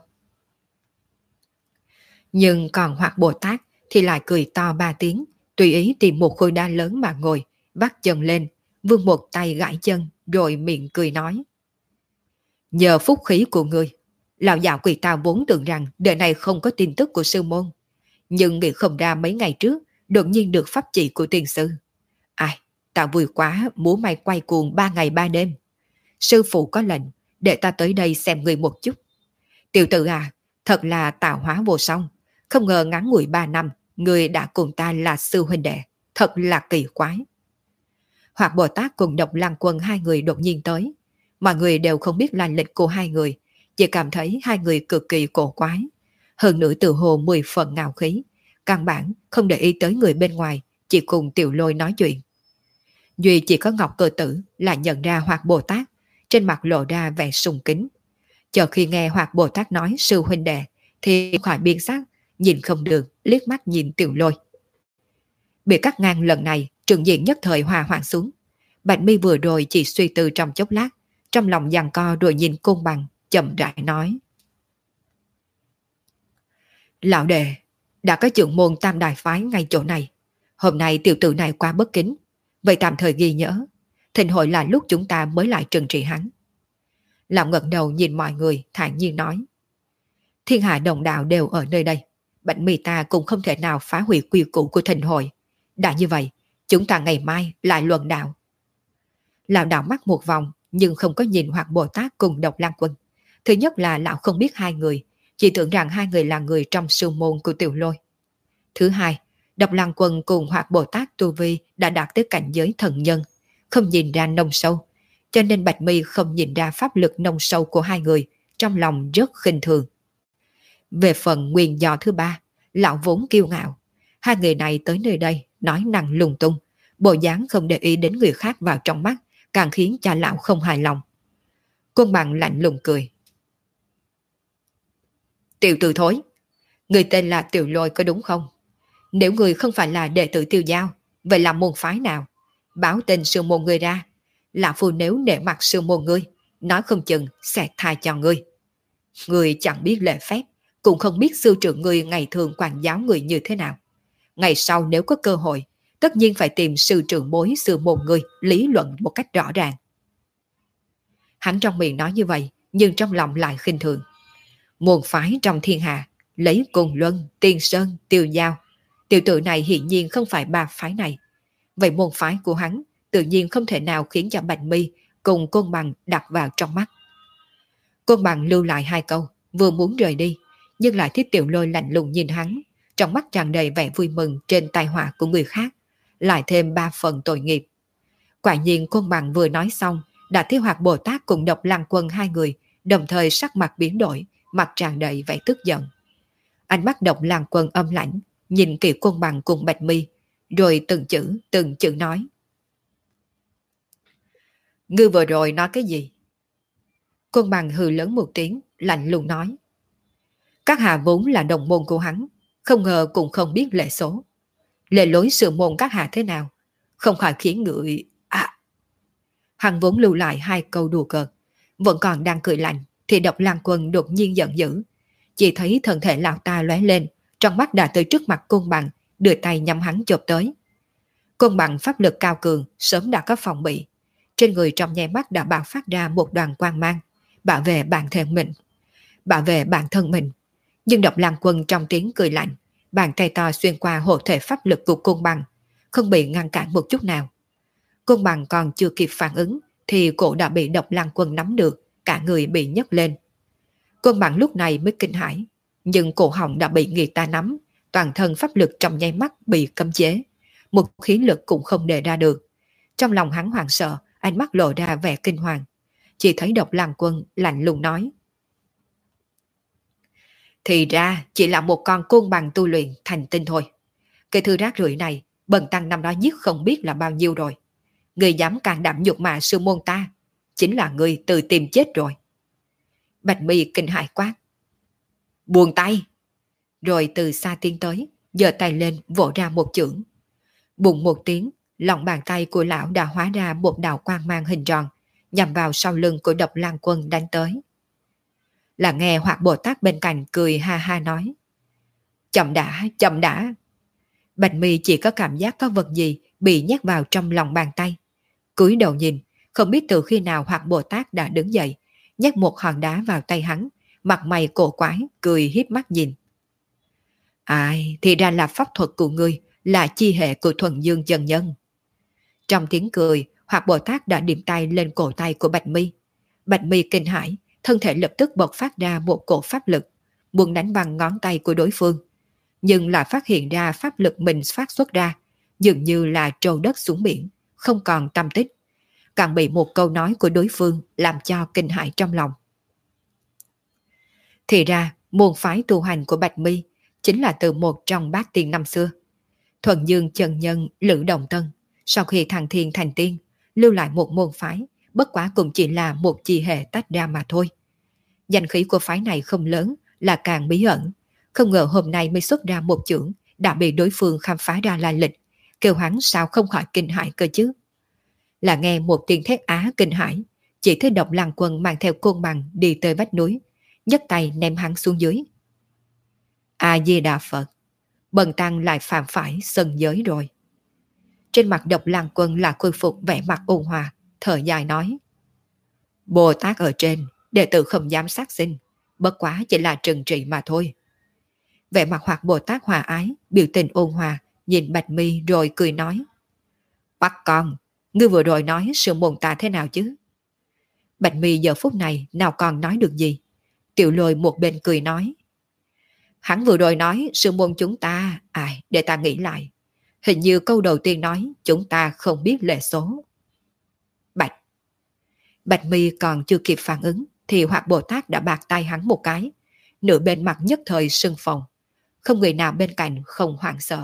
Nhưng còn Hoạt Bồ Tát thì lại cười to ba tiếng, tùy ý tìm một khối đá lớn mà ngồi, vắt chân lên, vươn một tay gãi chân, rồi miệng cười nói. Nhờ phúc khí của ngươi, lão già quỷ ta vốn tưởng rằng đời này không có tin tức của sư môn. Nhưng nghĩ không ra mấy ngày trước, đột nhiên được pháp chỉ của tiền sư. Ai, ta vui quá, múa may quay cuồng 3 ngày 3 đêm. Sư phụ có lệnh, để ta tới đây xem ngươi một chút. Tiểu tử à, thật là tạo hóa vô song. Không ngờ ngắn ngủi 3 năm, ngươi đã cùng ta là sư huynh đệ. Thật là kỳ quái. Hoạt Bồ Tát cùng Độc Lăng Quân hai người đột nhiên tới. Mọi người đều không biết lai lịch của hai người, chỉ cảm thấy hai người cực kỳ cổ quái. Hơn nữa tự hồ 10 phần ngạo khí, căn bản không để ý tới người bên ngoài, chỉ cùng Tiểu Lôi nói chuyện. Duy chỉ có Ngọc Cơ Tử là nhận ra Hoạt Bồ Tát, trên mặt lộ ra vẻ sùng kính. Chờ khi nghe Hoạt Bồ Tát nói sư huynh đệ, thì khỏi biên sắc, nhìn không được, liếc mắt nhìn Tiểu Lôi. Bị cắt ngang lần này, trường diện nhất thời hòa hoãn xuống. Bạch Mi vừa rồi chỉ suy tư trong chốc lát, trong lòng giằng co rồi nhìn Côn Bằng, chậm rãi nói. Lão đệ, đã có trưởng môn Tam Đại Phái ngay chỗ này. Hôm nay tiểu tử này quá bất kính, vậy tạm thời ghi nhớ. Thịnh hội là lúc chúng ta mới lại trừng trị hắn. Lão ngẩng đầu nhìn mọi người, thản nhiên nói. Thiên hạ đồng đạo đều ở nơi đây. Bạch Mi ta cũng không thể nào phá hủy quy củ của thịnh hội. Đã như vậy, chúng ta ngày mai lại luận đạo. Lão đảo mắt một vòng, nhưng không có nhìn Hoạt Bồ Tát cùng Độc Lăng Quân. Thứ nhất là lão không biết hai người, chỉ tưởng rằng hai người là người trong sư môn của Tiểu Lôi. Thứ hai, Độc Lăng Quân cùng Hoạt Bồ Tát tu vi đã đạt tới cảnh giới thần nhân, không nhìn ra nông sâu, cho nên Bạch Mi không nhìn ra pháp lực nông sâu của hai người, trong lòng rất khinh thường. Về phần nguyên do thứ ba, lão vốn kiêu ngạo. Hai người này tới nơi đây nói năng lung tung, bộ dáng không để ý đến người khác vào trong mắt, càng khiến cha lão không hài lòng. Côn Bằng lạnh lùng cười. Tiểu tử thối, người tên là Tiểu Lôi có đúng không? Nếu người không phải là đệ tử Tiêu Giao, vậy là môn phái nào? Báo tên sư môn người ra. Lão phu nếu nể mặt sư môn ngươi, nói không chừng sẽ tha cho ngươi. Ngươi chẳng biết lễ phép, cũng không biết sư trưởng ngươi ngày thường quản giáo người như thế nào. Ngày sau nếu có cơ hội, tất nhiên phải tìm sư trưởng bối sư môn ngươi lý luận một cách rõ ràng. Hắn trong miệng nói như vậy, nhưng trong lòng lại khinh thường. Môn phái trong thiên hạ, lấy Côn Luân, Tiên Sơn, Tiêu Giao. Tiểu tử này hiển nhiên không phải ba phái này. Vậy môn phái của hắn tự nhiên không thể nào khiến cho Bạch Mi cùng Côn Bằng đặt vào trong mắt. Côn Bằng lưu lại hai câu, vừa muốn rời đi, nhưng lại thấy Tiểu Lôi lạnh lùng nhìn hắn, trong mắt tràn đầy vẻ vui mừng trên tai họa của người khác, lại thêm 3 phần tội nghiệp. Quả nhiên Côn Bằng vừa nói xong, đã thấy Hoạt Bồ Tát cùng Độc Lăng Quân hai người, đồng thời sắc mặt biến đổi, mặt tràn đầy vẻ tức giận. Ánh mắt Độc Lăng Quân âm lãnh, nhìn kỹ Côn Bằng cùng Bạch Mi, rồi từng chữ nói. Ngươi vừa rồi nói cái gì? Côn Bằng hừ lớn một tiếng, lạnh lùng nói. Các hạ vốn là đồng môn của hắn, không ngờ cũng không biết lệ số. Lệ lối sự môn các hạ thế nào, không khỏi khiến người... Hắn vốn lưu lại hai câu đùa cợt, vẫn còn đang cười lạnh, thì Độc Lăng Quân đột nhiên giận dữ. Chỉ thấy thân thể lão ta lóe lên, trong mắt đã tới trước mặt Côn Bằng, đưa tay nhắm hắn chộp tới. Côn Bằng pháp lực cao cường, sớm đã có phòng bị. Trên người trong nháy mắt đã bạo phát ra một đoàn quang mang, bảo vệ bản thân mình. Nhưng Độc Lăng Quân trong tiếng cười lạnh, bàn tay to xuyên qua hộ thể pháp lực của Côn Bằng, không bị ngăn cản một chút nào. Côn Bằng còn chưa kịp phản ứng, thì cổ đã bị Độc Lăng Quân nắm được, cả người bị nhấc lên. Côn Bằng lúc này mới kinh hãi, nhưng cổ họng đã bị người ta nắm, toàn thân pháp lực trong nháy mắt bị cấm chế, một khí lực cũng không đề ra được. Trong lòng hắn hoảng sợ, ánh mắt lộ ra vẻ kinh hoàng. Chỉ thấy Độc Lang Quân lạnh lùng nói: Thì ra chỉ là một con côn bằng tu luyện thành tinh thôi. Cái thứ rác rưởi này, bần tăng năm đó giết không biết là bao nhiêu rồi. Người dám can đảm nhục mạ sư môn ta, chính là người tự tìm chết rồi. Bạch Mi kinh hãi quát: Buông tay! Rồi từ xa tiến tới, giơ tay lên vỗ ra một chưởng. Bùng một tiếng, lòng bàn tay của lão đã hóa ra một đạo quang mang hình tròn, nhằm vào sau lưng của Độc Lang Quân đánh tới. Là nghe Hoạt Bồ Tát bên cạnh cười ha ha nói: Chậm đã, chậm đã. Bạch Mi chỉ có cảm giác có vật gì bị nhét vào trong lòng bàn tay. Cúi đầu nhìn, không biết từ khi nào Hoạt Bồ Tát đã đứng dậy, nhét một hòn đá vào tay hắn, mặt mày cổ quái, cười hiếp mắt nhìn. Ai, thì ra là pháp thuật của ngươi, là chi hệ của Thuần Dương chân nhân. Trong tiếng cười, Hoạt Bồ Tát đã điểm tay lên cổ tay của Bạch Mi. Bạch Mi kinh hãi, thân thể lập tức bộc phát ra một cổ pháp lực, muốn đánh bằng ngón tay của đối phương. Nhưng lại phát hiện ra pháp lực mình phát xuất ra, dường như là trâu đất xuống biển, không còn tâm tích. Càng bị một câu nói của đối phương làm cho kinh hãi trong lòng. Thì ra, môn phái tu hành của Bạch Mi chính là từ một trong bát tiên năm xưa. Thuần Dương chân nhân Lữ Đồng Tân, sau khi thăng thiên thành tiên, lưu lại một môn phái, bất quá cũng chỉ là một chi hệ tách ra mà thôi. Danh khí của phái này không lớn, là càng bí ẩn. Không ngờ hôm nay mới xuất ra một chưởng, đã bị đối phương khám phá ra lai lịch, kêu hắn sao không khỏi kinh hãi cơ chứ. Là nghe một tiếng thét á kinh hãi, chỉ thấy Độc Lang Quân mang theo côn bằng đi tới vách núi, nhấc tay ném hắn xuống dưới. A Di Đà Phật, bần tăng lại phạm phải sân giới rồi. Trên mặt Độc Lang Quân là khôi phục vẻ mặt ôn hòa, thở dài nói: Bồ Tát ở trên, đệ tử không dám sát sinh, bất quá chỉ là trừng trị mà thôi. Vẻ mặt Hoạt Bồ Tát hòa ái, biểu tình ôn hòa, nhìn Bạch Mi rồi cười nói: Bắt con, ngươi vừa rồi nói sư môn ta thế nào chứ? Bạch Mi giờ phút này nào còn nói được gì. Tiểu Lôi một bên cười nói: Hắn vừa rồi nói sư môn chúng ta, để ta nghĩ lại. Hình như câu đầu tiên nói chúng ta không biết lệ số. Bạch Mi còn chưa kịp phản ứng thì Hoạt Bồ Tát đã bạt tay hắn một cái, nửa bên mặt nhất thời sưng phồng, không người nào bên cạnh không hoảng sợ.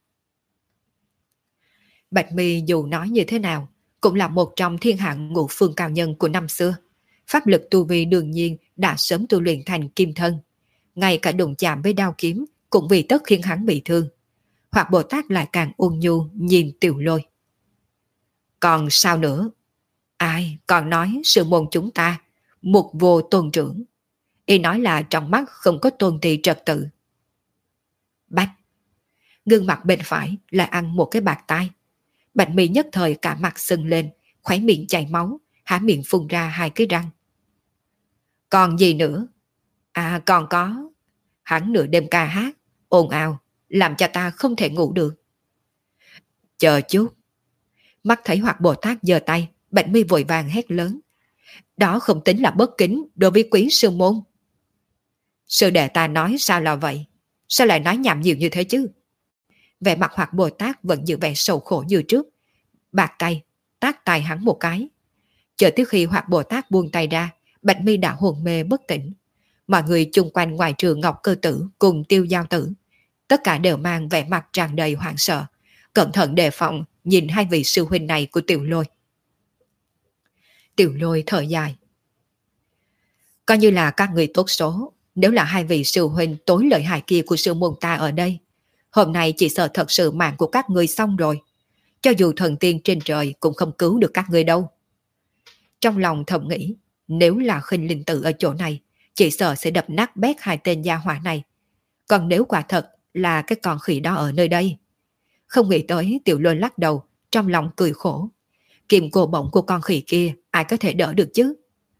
Bạch Mi dù nói như thế nào cũng là một trong thiên hạng ngũ phương cao nhân của năm xưa, pháp lực tu vi đương nhiên đã sớm tu luyện thành kim thân, ngay cả đụng chạm với đao kiếm cũng vì tất khiến hắn bị thương. Hoạt Bồ Tát lại càng ôn nhu nhìn Tiểu Lôi. Còn sao nữa? Còn nói sư môn chúng ta một vô tôn trưởng, y nói là trong mắt không có tôn ti trật tự. Bạch, gương mặt bên phải lại ăn một cái bạt tai. Bạch Mi nhất thời cả mặt sưng lên, khóe miệng chảy máu, há miệng phun ra hai cái răng. Còn gì nữa? Còn có. Hắn nửa đêm ca hát, ồn ào, làm cho ta không thể ngủ được. Chờ chút. Mắt thấy Hoạt Bồ Tát giơ tay, Bạch Mi vội vàng hét lớn. Đó không tính là bất kính đối với quý sư môn. Sư đệ ta nói sao là vậy? Sao lại nói nhảm nhiều như thế chứ? Vẻ mặt Hoạt Bồ Tát vẫn giữ vẻ sầu khổ như trước. Bạc tay, tát tay hắn một cái. Chờ tới khi Hoạt Bồ Tát buông tay ra, Bạch Mi đã hồn mê bất tỉnh. Mọi người chung quanh ngoài trừ Ngọc Cơ Tử cùng Tiêu Giao Tử, tất cả đều mang vẻ mặt tràn đầy hoảng sợ, cẩn thận đề phòng nhìn hai vị sư huynh này của Tiểu Lôi. Tiểu Lôi thở dài. Coi như là các người tốt số, nếu là hai vị sư huynh tối lợi hại kia của sư môn ta ở đây, hôm nay chỉ sợ thật sự mạng của các người xong rồi. Cho dù thần tiên trên trời cũng không cứu được các người đâu. Trong lòng thầm nghĩ, nếu là Khinh Linh Tử ở chỗ này, chỉ sợ sẽ đập nát bét hai tên gia hỏa này. Còn nếu quả thật là cái con khỉ đó ở nơi đây. Không nghĩ tới, Tiểu Lôi lắc đầu, trong lòng cười khổ. Kiềm cổ bổng của con khỉ kia, ai có thể đỡ được chứ?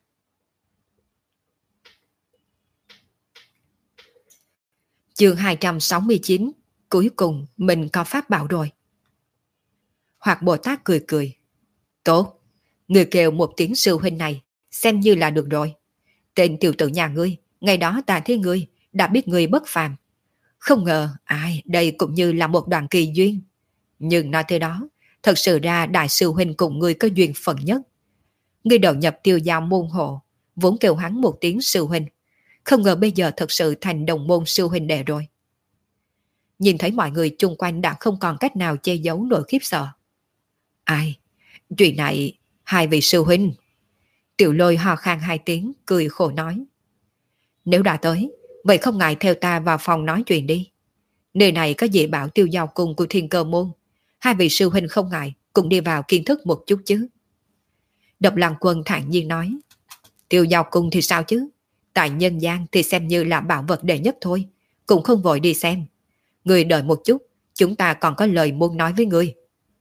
Chương 269, cuối cùng mình có pháp bảo rồi. Hoạt Bồ Tát cười cười. Tốt, người kêu một tiếng sư huynh này, xem như là được rồi. Tên tiểu tử nhà ngươi, ngày đó ta thấy ngươi, đã biết ngươi bất phàm. Không ngờ, đây cũng như là một đoạn kỳ duyên. Nhưng nói thế đó, thật sự ra đại sư huynh cùng ngươi có duyên phận nhất. Ngươi đầu nhập Tiêu Giao môn hộ, vốn kêu hắn một tiếng sư huynh, không ngờ bây giờ thật sự thành đồng môn sư huynh đệ rồi. Nhìn thấy mọi người chung quanh đã không còn cách nào che giấu nỗi khiếp sợ. Ai? Chuyện này, hai vị sư huynh. Tiểu Lôi ho khan hai tiếng, cười khổ nói. Nếu đã tới, vậy không ngại theo ta vào phòng nói chuyện đi. Nơi này có dị bảo Tiêu Giao cung của Thiên Cơ môn. Hai vị sư huynh không ngại, cùng đi vào kiến thức một chút chứ. Độc Lăng Quân thản nhiên nói. Tiêu Giao cung thì sao chứ? Tại nhân gian thì xem như là bảo vật đệ nhất thôi, cũng không vội đi xem. Ngươi đợi một chút, chúng ta còn có lời muốn nói với ngươi.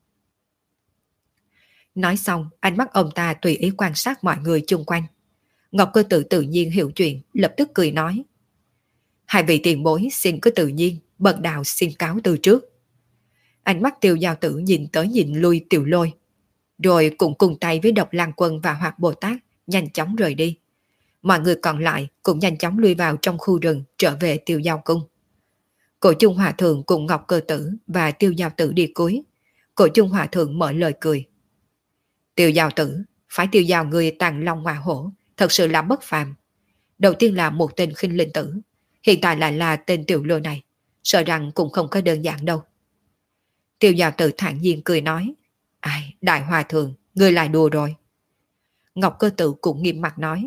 Nói xong, ánh mắt ông ta tùy ý quan sát mọi người chung quanh. Ngọc Cơ Tự tự nhiên hiểu chuyện, lập tức cười nói. Hai vị tiền bối xin cứ tự nhiên, bần đạo xin cáo từ trước. Ánh mắt Tiêu Giao Tử nhìn tới nhìn lui Tiểu Lôi, rồi cũng cùng tay với Độc Lăng Quân và Hoạt Bồ Tát nhanh chóng rời đi. Mọi người còn lại cũng nhanh chóng lui vào trong khu rừng trở về Tiêu Giao cung. Cổ Chung Hòa Thượng cùng Ngọc Cơ Tử và Tiêu Giao Tử đi cuối. Cổ Chung Hòa Thượng mở lời cười. Tiêu Giao Tử, phải Tiêu Giao người tàng long hòa hổ, thật sự là bất phàm. Đầu tiên là một tên khinh linh tử, hiện tại lại là tên Tiểu Lôi này, sợ rằng cũng không có đơn giản đâu. Tiêu Giao Tử thản nhiên cười nói. Ai, Đại Hòa Thượng, người lại đùa rồi. Ngọc Cơ Tử cũng nghiêm mặt nói.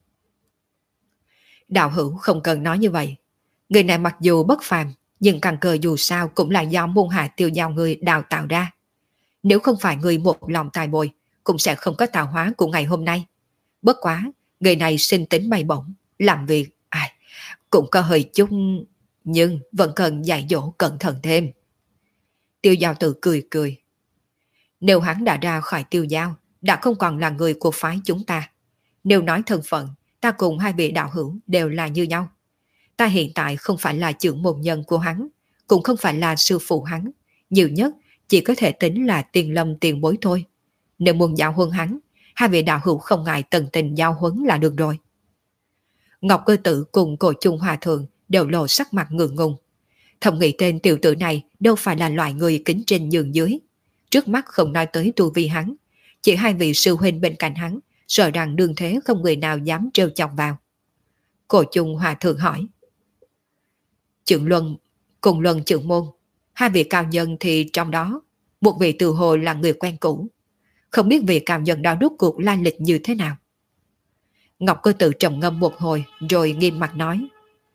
Đạo hữu không cần nói như vậy. Người này mặc dù bất phàm, nhưng căn cơ dù sao cũng là do môn hạ Tiêu Giao người đào tạo ra. Nếu không phải người một lòng tài bồi, cũng sẽ không có tạo hóa của ngày hôm nay. Bất quá, người này sinh tính bay bổng, làm việc, cũng có hơi chút, nhưng vẫn cần dạy dỗ cẩn thận thêm. Tiêu Giao Tử cười cười. Nếu hắn đã ra khỏi Tiêu Giao, đã không còn là người của phái chúng ta. Nếu nói thân phận, ta cùng hai vị đạo hữu đều là như nhau. Ta hiện tại không phải là trưởng môn nhân của hắn, cũng không phải là sư phụ hắn, nhiều nhất chỉ có thể tính là tiền lâm tiền bối thôi. Nếu muốn giao huấn hắn, hai vị đạo hữu không ngại tận tình giao huấn là được rồi. Ngọc Cơ Tử cùng Cổ Chung Hòa Thượng đều lộ sắc mặt ngượng ngùng. Thầm nghĩ tên tiểu tử này đâu phải là loại người kính trên nhường dưới. Trước mắt không nói tới tu vi hắn, chỉ hai vị sư huynh bên cạnh hắn, sợ rằng đương thế không người nào dám trêu chọc vào. Cổ Chung Hòa Thượng hỏi. Trưởng Luân cùng Luân trưởng môn, hai vị cao nhân thì trong đó, một vị từ hồ là người quen cũ. Không biết vị cao nhân đó rốt cuộc lai lịch như thế nào. Ngọc Cơ Tử trầm ngâm một hồi rồi nghiêm mặt nói.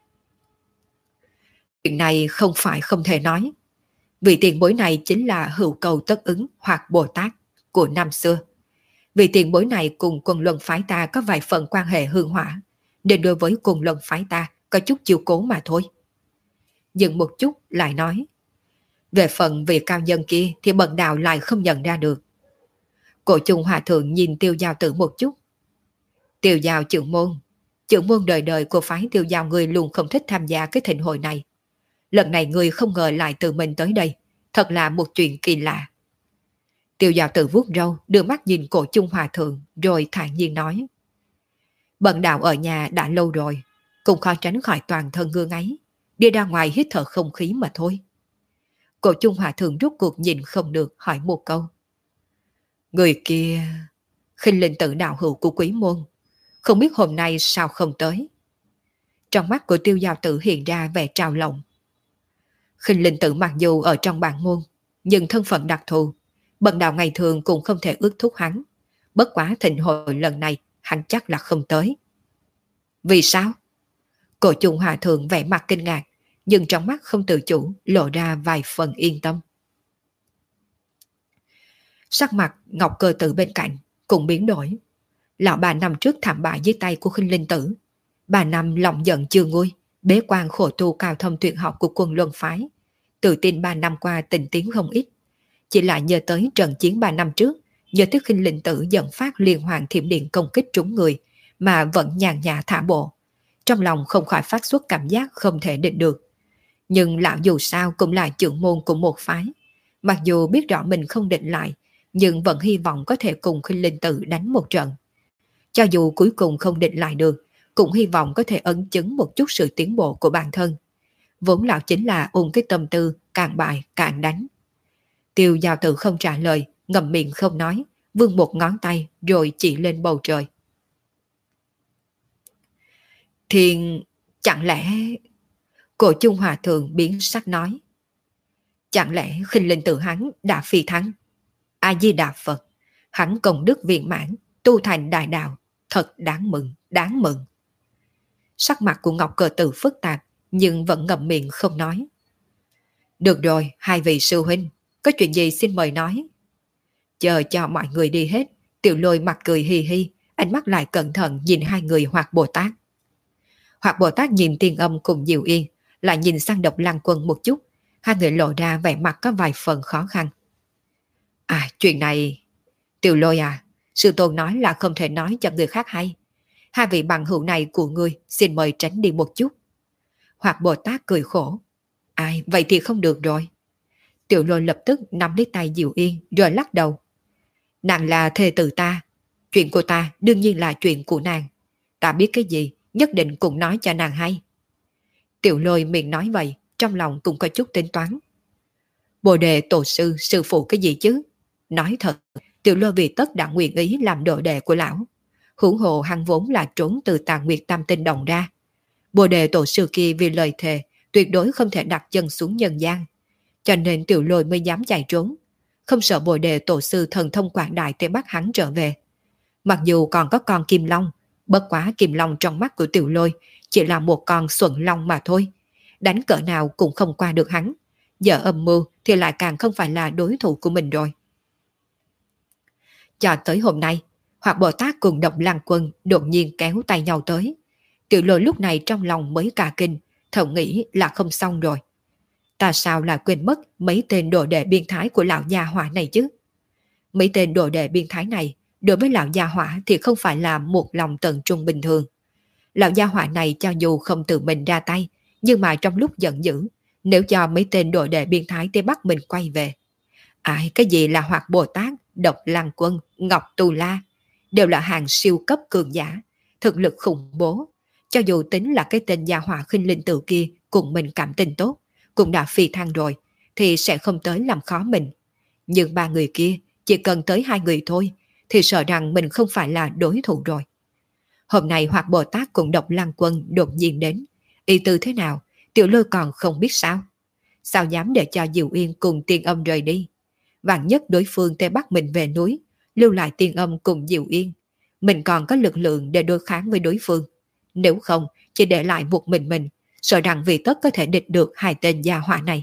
Chuyện này không phải không thể nói. Vị tiền bối này chính là Hữu Cầu Tất Ứng hoặc Bồ Tát của năm xưa. Vị tiền bối này cùng Quân Luân phái ta có vài phần quan hệ hương hỏa, nên đối với Quân Luân phái ta có chút chiều cố mà thôi. Dừng một chút lại nói. Về phần vị cao nhân kia thì bần đạo lại không nhận ra được. Cổ Chung Hòa Thượng nhìn Tiêu Giao Tử một chút. Tiêu Giao trưởng môn đời đời của phái Tiêu Giao người luôn không thích tham gia cái thịnh hội này. Lần này người không ngờ lại tự mình tới đây, thật là một chuyện kỳ lạ. Tiêu Giao Tử vuốt râu, đưa mắt nhìn Cổ Chung Hòa Thượng, rồi thản nhiên nói. Bần đạo ở nhà đã lâu rồi, cũng khó tránh khỏi toàn thân ngứa ngáy, đi ra ngoài hít thở không khí mà thôi. Cổ Chung Hòa Thượng rút cuộc nhìn không được hỏi một câu. Người kia, khinh linh tử đạo hữu của Quý môn, không biết hôm nay sao không tới. Trong mắt của Tiêu Giao Tử hiện ra vẻ trào lòng. Khinh linh tử mặc dù ở trong bản môn, nhưng thân phận đặc thù, bần đạo ngày thường cũng không thể ước thúc hắn. Bất quá thịnh hội lần này, hắn chắc là không tới. Vì sao? Cổ Chung Hòa Thượng vẻ mặt kinh ngạc, nhưng trong mắt không tự chủ lộ ra vài phần yên tâm. Sắc mặt Ngọc Cơ Tử bên cạnh cũng biến đổi. Lão bà năm trước thảm bại dưới tay của khinh linh tử. Bà năm lòng giận chưa nguôi, bế quan khổ tu cao thâm tuyệt học của Quân Luân phái. Tự tin 3 năm qua tình tiến không ít. Chỉ lại nhớ tới trận chiến 3 năm trước, nhớ tới khinh linh tử dẫn phát liên hoàn thiểm điện công kích trúng người, mà vẫn nhàn nhã thả bộ. Trong lòng không khỏi phát xuất cảm giác không thể định được. Nhưng lão dù sao cũng là trưởng môn của một phái. Mặc dù biết rõ mình không định lại, nhưng vẫn hy vọng có thể cùng khinh linh tử đánh một trận. Cho dù cuối cùng không định lại được, cũng hy vọng có thể ấn chứng một chút sự tiến bộ của bản thân. Vốn lão chính là ôm cái tâm tư càng bại càng đánh. Tiêu Giao Tử không trả lời, ngậm miệng không nói, vươn một ngón tay rồi chỉ lên bầu trời. Thiên, chẳng lẽ... Cổ Chung Hòa Thượng biến sắc nói. Chẳng lẽ khinh linh tự hắn đã phi thắng? A Di Đà Phật, hắn công đức viên mãn, tu thành đại đạo, thật đáng mừng, đáng mừng. Sắc mặt của Ngọc Cơ Tử phức tạp, nhưng vẫn ngậm miệng không nói. Được rồi, hai vị sư huynh, có chuyện gì xin mời nói. Chờ cho mọi người đi hết, Tiểu Lôi mặt cười hi hi, ánh mắt lại cẩn thận nhìn hai người Hoạt Bồ Tát. Hoạt Bồ Tát nhìn Tiên Âm cùng Diệu Yên, lại nhìn sang Độc Lăng Quân một chút, hai người lộ ra vẻ mặt có vài phần khó khăn. À, chuyện này... Tiểu Lôi à, sư tôn nói là không thể nói cho người khác hay. Hai vị bằng hữu này của ngươi xin mời tránh đi một chút. Hoạt Bồ Tát cười khổ. Ai, vậy thì không được rồi. Tiểu Lôi lập tức nắm lấy tay Diệu Yên rồi lắc đầu. Nàng là thê tử ta. Chuyện của ta đương nhiên là chuyện của nàng. Ta biết cái gì, nhất định cũng nói cho nàng hay. Tiểu Lôi miệng nói vậy, trong lòng cũng có chút tính toán. Bồ đề tổ sư, sư phụ cái gì chứ? Nói thật, Tiểu Lôi vì tất đã nguyện ý làm đồ đệ của lão. Huống hồ hắn vốn là trốn từ Tà Nguyệt Tam Tinh Đồng ra. Bồ đề tổ sư kia vì lời thề, tuyệt đối không thể đặt chân xuống nhân gian. Cho nên Tiểu Lôi mới dám chạy trốn. Không sợ bồ đề tổ sư thần thông quảng đại để bắt hắn trở về. Mặc dù còn có con Kim Long, bất quá Kim Long trong mắt của Tiểu Lôi chỉ là một con Xuân Long mà thôi. Đánh cỡ nào cũng không qua được hắn. Giờ âm mưu thì lại càng không phải là đối thủ của mình rồi. Cho tới hôm nay, Hoạt Bồ Tát cùng Độc Lăng Quân đột nhiên kéo tay nhau tới. Tiểu Lôi lúc này trong lòng mới cả kinh, thầm nghĩ là không xong rồi. Ta sao lại quên mất mấy tên đồ đệ biên thái của lão gia hỏa này chứ? Mấy tên đồ đệ biên thái này, đối với lão gia hỏa thì không phải là một lòng tận trung bình thường. Lão gia hỏa này cho dù không tự mình ra tay, nhưng mà trong lúc giận dữ, nếu cho mấy tên đồ đệ biên thái tới bắt mình quay về. Ai cái gì là Hoạt Bồ Tát, Độc Lăng Quân, Ngọc Tù La, đều là hàng siêu cấp cường giả, thực lực khủng bố. Cho dù tính là cái tên gia hỏa khinh linh tử kia cùng mình cảm tình tốt, cũng đã phi thăng rồi, thì sẽ không tới làm khó mình. Nhưng ba người kia, chỉ cần tới hai người thôi, thì sợ rằng mình không phải là đối thủ rồi. Hôm nay Hoạt Bồ Tát cùng Độc Lăng Quân đột nhiên đến. Ý tư thế nào, Tiểu Lôi còn không biết sao. Sao dám để cho Diệu Yên cùng Tiên Âm rời đi. Vạn nhất đối phương tê bắt mình về núi, lưu lại Tiên Âm cùng Diệu Yên. Mình còn có lực lượng để đối kháng với đối phương. Nếu không, chỉ để lại một mình, sợ rằng vì tất có thể địch được hai tên gia hỏa này.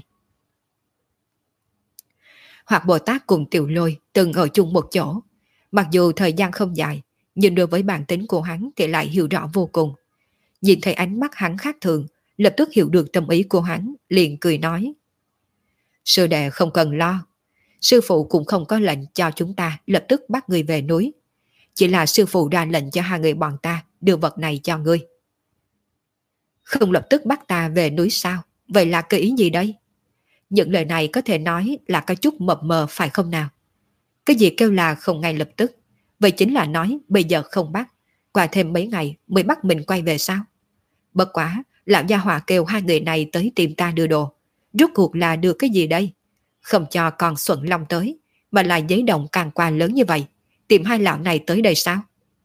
Hoạt Bồ Tát cùng Tiểu Lôi từng ở chung một chỗ. Mặc dù thời gian không dài, nhưng đối với bản tính của hắn thì lại hiểu rõ vô cùng. Nhìn thấy ánh mắt hắn khác thường, lập tức hiểu được tâm ý của hắn, liền cười nói. Sư đệ không cần lo. Sư phụ cũng không có lệnh cho chúng ta lập tức bắt người về núi. Chỉ là sư phụ ra lệnh cho hai người bọn ta đưa vật này cho ngươi. Không lập tức bắt ta về núi sao? Vậy là cái ý gì đây? Những lời này có thể nói là có chút mập mờ phải không nào? Cái gì kêu là không ngay lập tức? Vậy chính là nói bây giờ không bắt, qua thêm mấy ngày mới bắt mình quay về sao? Bất quá, lão gia hỏa kêu hai người này tới tìm ta đưa đồ. Rốt cuộc là đưa cái gì đây? Không cho con Xuân Long tới, mà lại giấy đồng càng qua lớn như vậy. Tìm hai lão này tới đây sao?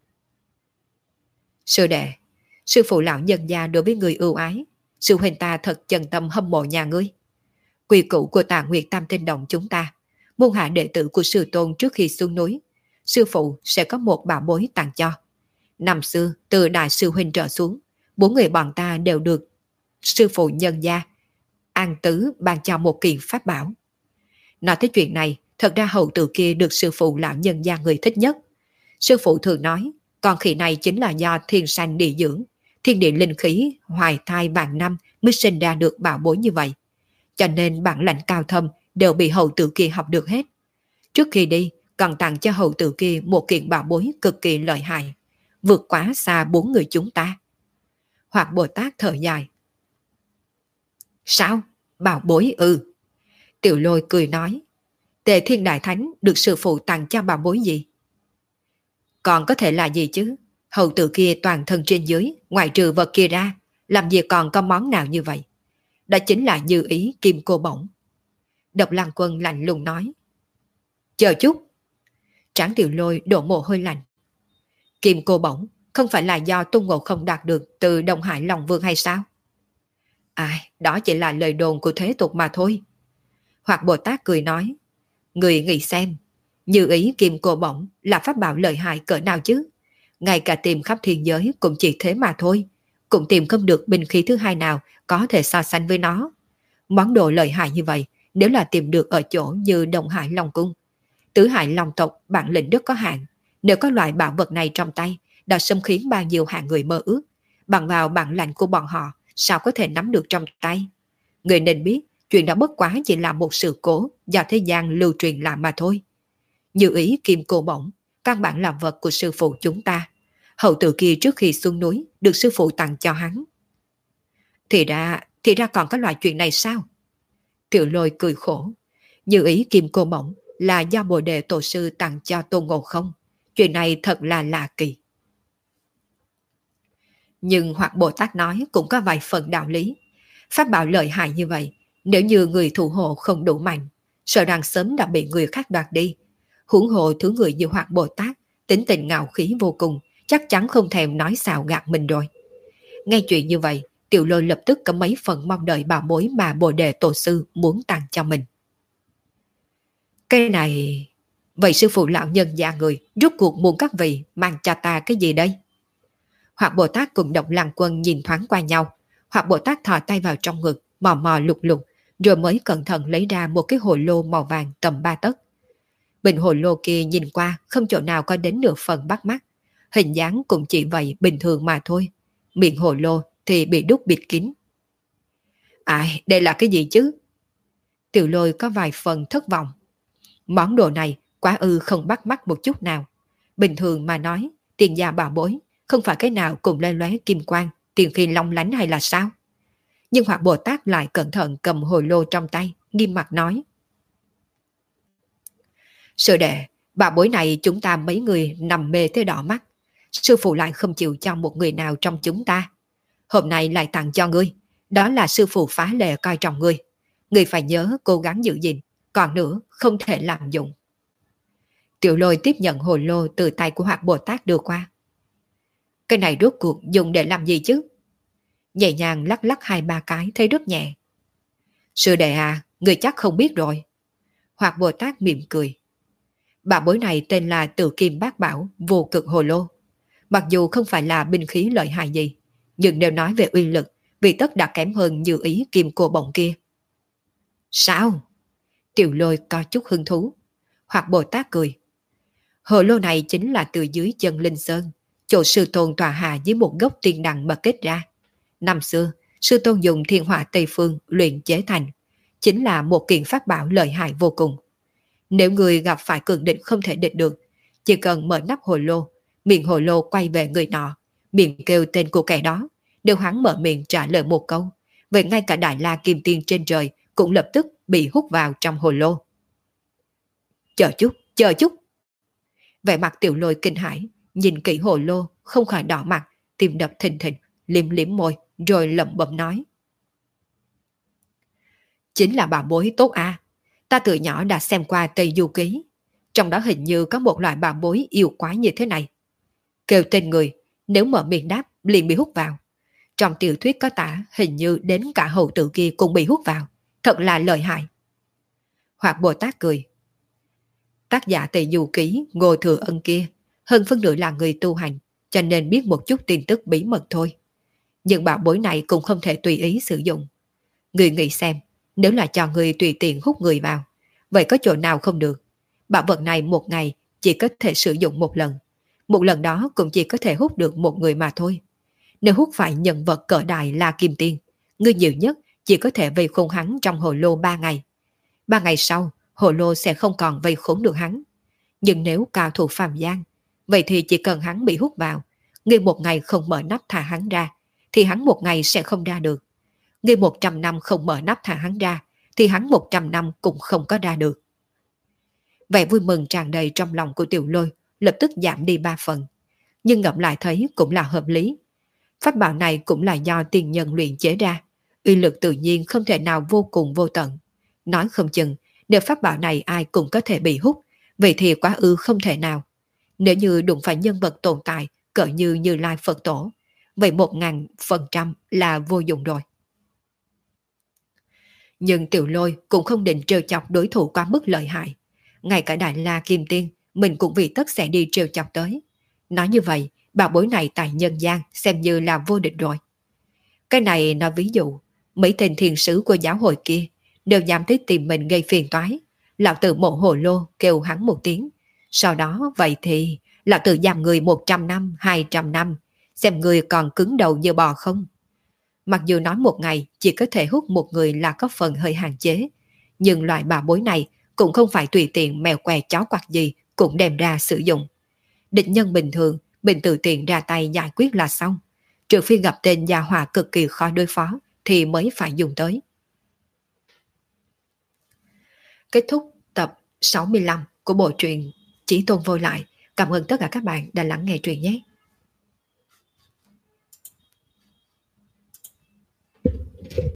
Sư đệ, sư phụ lão nhân gia đối với người ưu ái. Sư huynh ta thật chân tâm hâm mộ nhà ngươi. Quy củ của Tà Nguyệt Tam Tinh Động chúng ta, môn hạ đệ tử của sư tôn trước khi xuống núi, sư phụ sẽ có một bảo bối tặng cho. Năm xưa, từ đại sư huynh trở xuống, 4 người bọn ta đều được sư phụ nhân gia An Tứ ban cho một kiện pháp bảo. Nói tới chuyện này, thật ra hậu tử kia được sư phụ lão nhân gia người thích nhất. Sư phụ thường nói, con khỉ này chính là do thiên sanh địa dưỡng, thiên địa linh khí hoài thai vạn năm mới sinh ra được bảo bối như vậy. Cho nên bản lãnh cao thâm đều bị hậu tử kia học được hết. Trước khi đi, còn tặng cho hậu tử kia một kiện bảo bối cực kỳ lợi hại, vượt quá xa 4 người chúng ta. Hoạt Bồ Tát thở dài. Sao? Bảo bối ư? Tiểu Lôi cười nói. Tề Thiên Đại Thánh được sư phụ tặng cho bảo bối gì? Còn có thể là gì chứ? Hậu tử kia toàn thân trên dưới, ngoài trừ vật kia ra, làm gì còn có món nào như vậy? Đó chính là như ý kim cô bổng. Độc Lăng Quân lạnh lùng nói. Chờ chút. Tráng Tiểu Lôi đổ mồ hôi lạnh. Kim cô bổng không phải là do Tôn Ngộ Không đạt được từ Đông Hải Long Vương hay sao? Ai, đó chỉ là lời đồn của thế tục mà thôi. Hoặc Bồ Tát cười nói. Người nghĩ xem, như ý kim cô bổng là pháp bảo lợi hại cỡ nào chứ? Ngay cả tìm khắp thiên giới cũng chỉ thế mà thôi. Cũng tìm không được binh khí thứ hai nào có thể so sánh với nó. Món đồ lợi hại như vậy, nếu là tìm được ở chỗ như Đông Hải Long Cung, Tứ Hải Long tộc bản lĩnh rất có hạn. Nếu có loại bảo vật này trong tay, đã xâm khiến bao nhiêu hạng người mơ ước. Bằng vào bản lãnh của bọn họ, sao có thể nắm được trong tay? Người nên biết, chuyện đó bất quá chỉ là một sự cố do thế gian lưu truyền lại mà thôi. Như ý kim cô bổng, căn bản là vật của sư phụ chúng ta. Hậu tử kia trước khi xuống núi được sư phụ tặng cho hắn. Thì ra còn có loại chuyện này sao? Tiểu Lôi cười khổ. Như ý kim cô bổng là do Bồ Đề Tổ sư tặng cho Tôn Ngộ Không. Chuyện này thật là lạ kỳ. Nhưng Hoặc Bồ Tát nói cũng có vài phần đạo lý. Pháp bảo lợi hại như vậy, nếu như người thủ hộ không đủ mạnh, sợ rằng sớm đã bị người khác đoạt đi. Huống hồ thứ người như Hoặc Bồ Tát, tính tình ngạo khí vô cùng, chắc chắn không thèm nói xạo gạt mình rồi. Nghe chuyện như vậy, Tiểu Lôi lập tức có mấy phần mong đợi bảo bối mà Bồ Đề Tổ sư muốn tặng cho mình. Cái này... Vậy sư phụ lão nhân già người rốt cuộc muốn các vị mang cho ta cái gì đây? Hoặc Bồ Tát cùng Độc Lăng Quân nhìn thoáng qua nhau. Hoặc Bồ Tát thò tay vào trong ngực, mò mò lục lục, rồi mới cẩn thận lấy ra một cái hồ lô màu vàng tầm 3 tấc. Bình hồ lô kia nhìn qua không chỗ nào có đến nửa phần bắt mắt. Hình dáng cũng chỉ vậy bình thường mà thôi. Miệng hồ lô thì bị đúc bịt kín. Ai, đây là cái gì chứ? Tiểu Lôi có vài phần thất vọng. Món đồ này quá ư không bắt mắt một chút nào. Bình thường mà nói, tiền gia bảo bối, không phải cái nào cùng lóe lóe kim quang, tiền khi long lánh hay là sao? Nhưng Hoặc Bồ Tát lại cẩn thận cầm hồ lô trong tay, nghiêm mặt nói. Sư đệ, bảo bối này chúng ta mấy người nằm mê thế đỏ mắt. Sư phụ lại không chịu cho một người nào trong chúng ta. Hôm nay lại tặng cho ngươi, đó là sư phụ phá lệ coi trọng ngươi. Ngươi phải nhớ cố gắng giữ gìn, còn nữa không thể lạm dụng. Tiểu Lôi tiếp nhận hồ lô từ tay của Hoặc Bồ Tát đưa qua. Cái này rốt cuộc dùng để làm gì chứ? Nhẹ nhàng lắc lắc 2-3 cái thấy rất nhẹ. Sư đệ à, người chắc không biết rồi. Hoặc Bồ Tát mỉm cười. Bảo bối này tên là Tự Kim Bát Bảo Vô Cực Hồ Lô. Mặc dù không phải là binh khí lợi hại gì, nhưng nếu nói về uy lực, vì tất đã kém hơn Như ý kim cô bổng kia. Sao? Tiểu Lôi có chút hứng thú. Hoặc Bồ Tát cười. Hồ lô này chính là từ dưới chân Linh Sơn, chỗ sư tôn tòa hạ dưới một gốc tiên đằng mà kết ra. Năm xưa, sư tôn dùng thiên hỏa Tây Phương luyện chế thành, chính là một kiện pháp bảo lợi hại vô cùng. Nếu người gặp phải cường địch không thể địch được, chỉ cần mở nắp hồ lô, miệng hồ lô quay về người nọ, miệng kêu tên của kẻ đó, đều hắn mở miệng trả lời một câu, vậy ngay cả Đại La Kim Tiên trên trời cũng lập tức bị hút vào trong hồ lô. Chờ chút. Vẻ mặt Tiểu Lôi kinh hãi, nhìn kỹ hồ lô, không khỏi đỏ mặt, tim đập thình thịch, liếm liếm môi, rồi lẩm bẩm nói. Chính là bảo bối tốt à, ta từ nhỏ đã xem qua Tây Du Ký, trong đó hình như có một loại bảo bối yêu quái như thế này. Kêu tên người, nếu mở miệng đáp, liền bị hút vào. Trong tiểu thuyết có tả hình như đến cả hầu tử kia cũng bị hút vào, thật là lợi hại. Hoặc Bồ Tát cười. Tác giả Tây Du Ký Ngô Thừa Ân kia, hơn phân nửa là người tu hành, cho nên biết một chút tin tức bí mật thôi. Nhưng bảo bối này cũng không thể tùy ý sử dụng. Người nghĩ xem, nếu là cho người tùy tiện hút người vào, vậy có chỗ nào không được? Bảo vật này một ngày chỉ có thể sử dụng một lần. Một lần đó cũng chỉ có thể hút được một người mà thôi. Nếu hút phải nhân vật cỡ đại La Kim Tiên, người nhiều nhất chỉ có thể vây khốn hắn trong hồ lô 3 ngày. 3 ngày sau, hồ lô sẽ không còn vây khốn được hắn. Nhưng nếu cao thủ phàm gian, vậy thì chỉ cần hắn bị hút vào, người một ngày không mở nắp thả hắn ra, thì hắn một ngày sẽ không ra được. Người 100 năm không mở nắp thả hắn ra, thì hắn 100 năm cũng không có ra được. Vẻ vui mừng tràn đầy trong lòng của Tiểu Lôi lập tức giảm đi 3 phần. Nhưng ngẫm lại thấy cũng là hợp lý. Pháp bảo này cũng là do tiền nhân luyện chế ra, uy lực tự nhiên không thể nào vô cùng vô tận. Nói không chừng Nếu pháp bảo này ai cũng có thể bị hút, vậy thì quá ư không thể nào. Nếu như đụng phải nhân vật tồn tại cỡ như Như Lai Phật Tổ, vậy 1000% là vô dụng rồi. Nhưng Tiểu Lôi cũng không định trêu chọc đối thủ quá mức lợi hại. Ngay cả Đại La Kim Tiên, mình cũng vì tất sẽ đi trêu chọc tới. Nói như vậy, bảo bối này tại nhân gian xem như là vô địch rồi. Cái này nói ví dụ, mấy tên thiền sứ của giáo hội kia, đều dám tới tìm mình gây phiền toái. Lão tử mộ hồ lô kêu hắn một tiếng. Sau đó vậy thì, lão tử giam người 100 năm, 200 năm, xem người còn cứng đầu như bò không. Mặc dù nói một ngày chỉ có thể hút một người là có phần hơi hạn chế, nhưng loại bảo bối này cũng không phải tùy tiện mèo què chó quạt gì cũng đem ra sử dụng. Địch nhân bình thường, mình tự tiện ra tay giải quyết là xong. Trừ phi gặp tên gia hỏa cực kỳ khó đối phó thì mới phải dùng tới. Kết thúc tập 65 của bộ truyện Chí Tôn Vô Lại. Cảm ơn tất cả các bạn đã lắng nghe truyện nhé.